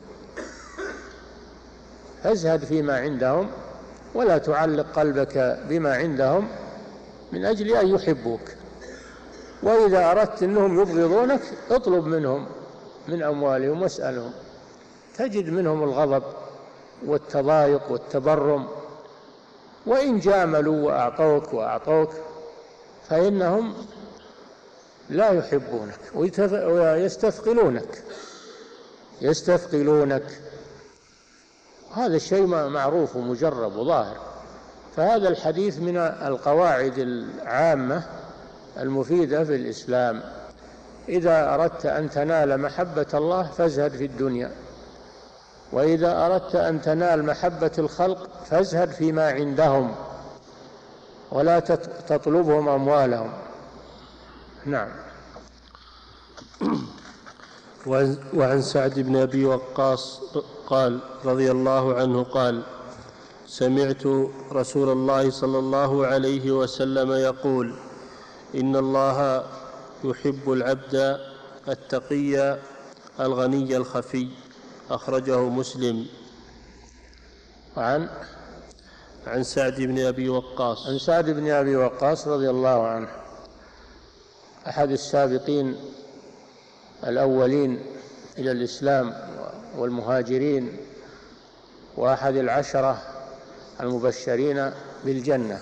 A: فازهد فيما عندهم ولا تعلق قلبك بما عندهم من أجل أن يحبوك. وإذا أردت أنهم يبغضونك اطلب منهم من أموالهم واسألهم، تجد منهم الغضب والتضايق والتبرم. وإن جاملوا وأعطوك وأعطوك فإنهم لا يحبونك ويستثقلونك يستثقلونك هذا الشيء معروف ومجرب وظاهر. فهذا الحديث من القواعد العامة المفيدة في الإسلام. إذا أردت أن تنال محبة الله فازهد في الدنيا، وإذا أردت أن تنال محبة الخلق فازهد فيما عندهم ولا تطلبهم أموالهم. نعم.
B: وعن سعد بن أبي وقاص قال رضي الله عنه قال: سمعت رسول الله صلى الله عليه وسلم يقول: إن الله يحب العبد التقي الغني الخفي. أخرجه مسلم.
A: عن
B: عن سعد بن أبي وقاص
A: عن سعد بن أبي وقاص رضي الله عنه، أحد السابقين الأولين إلى الإسلام والمهاجرين، وأحد العشرة المبشرين بالجنة،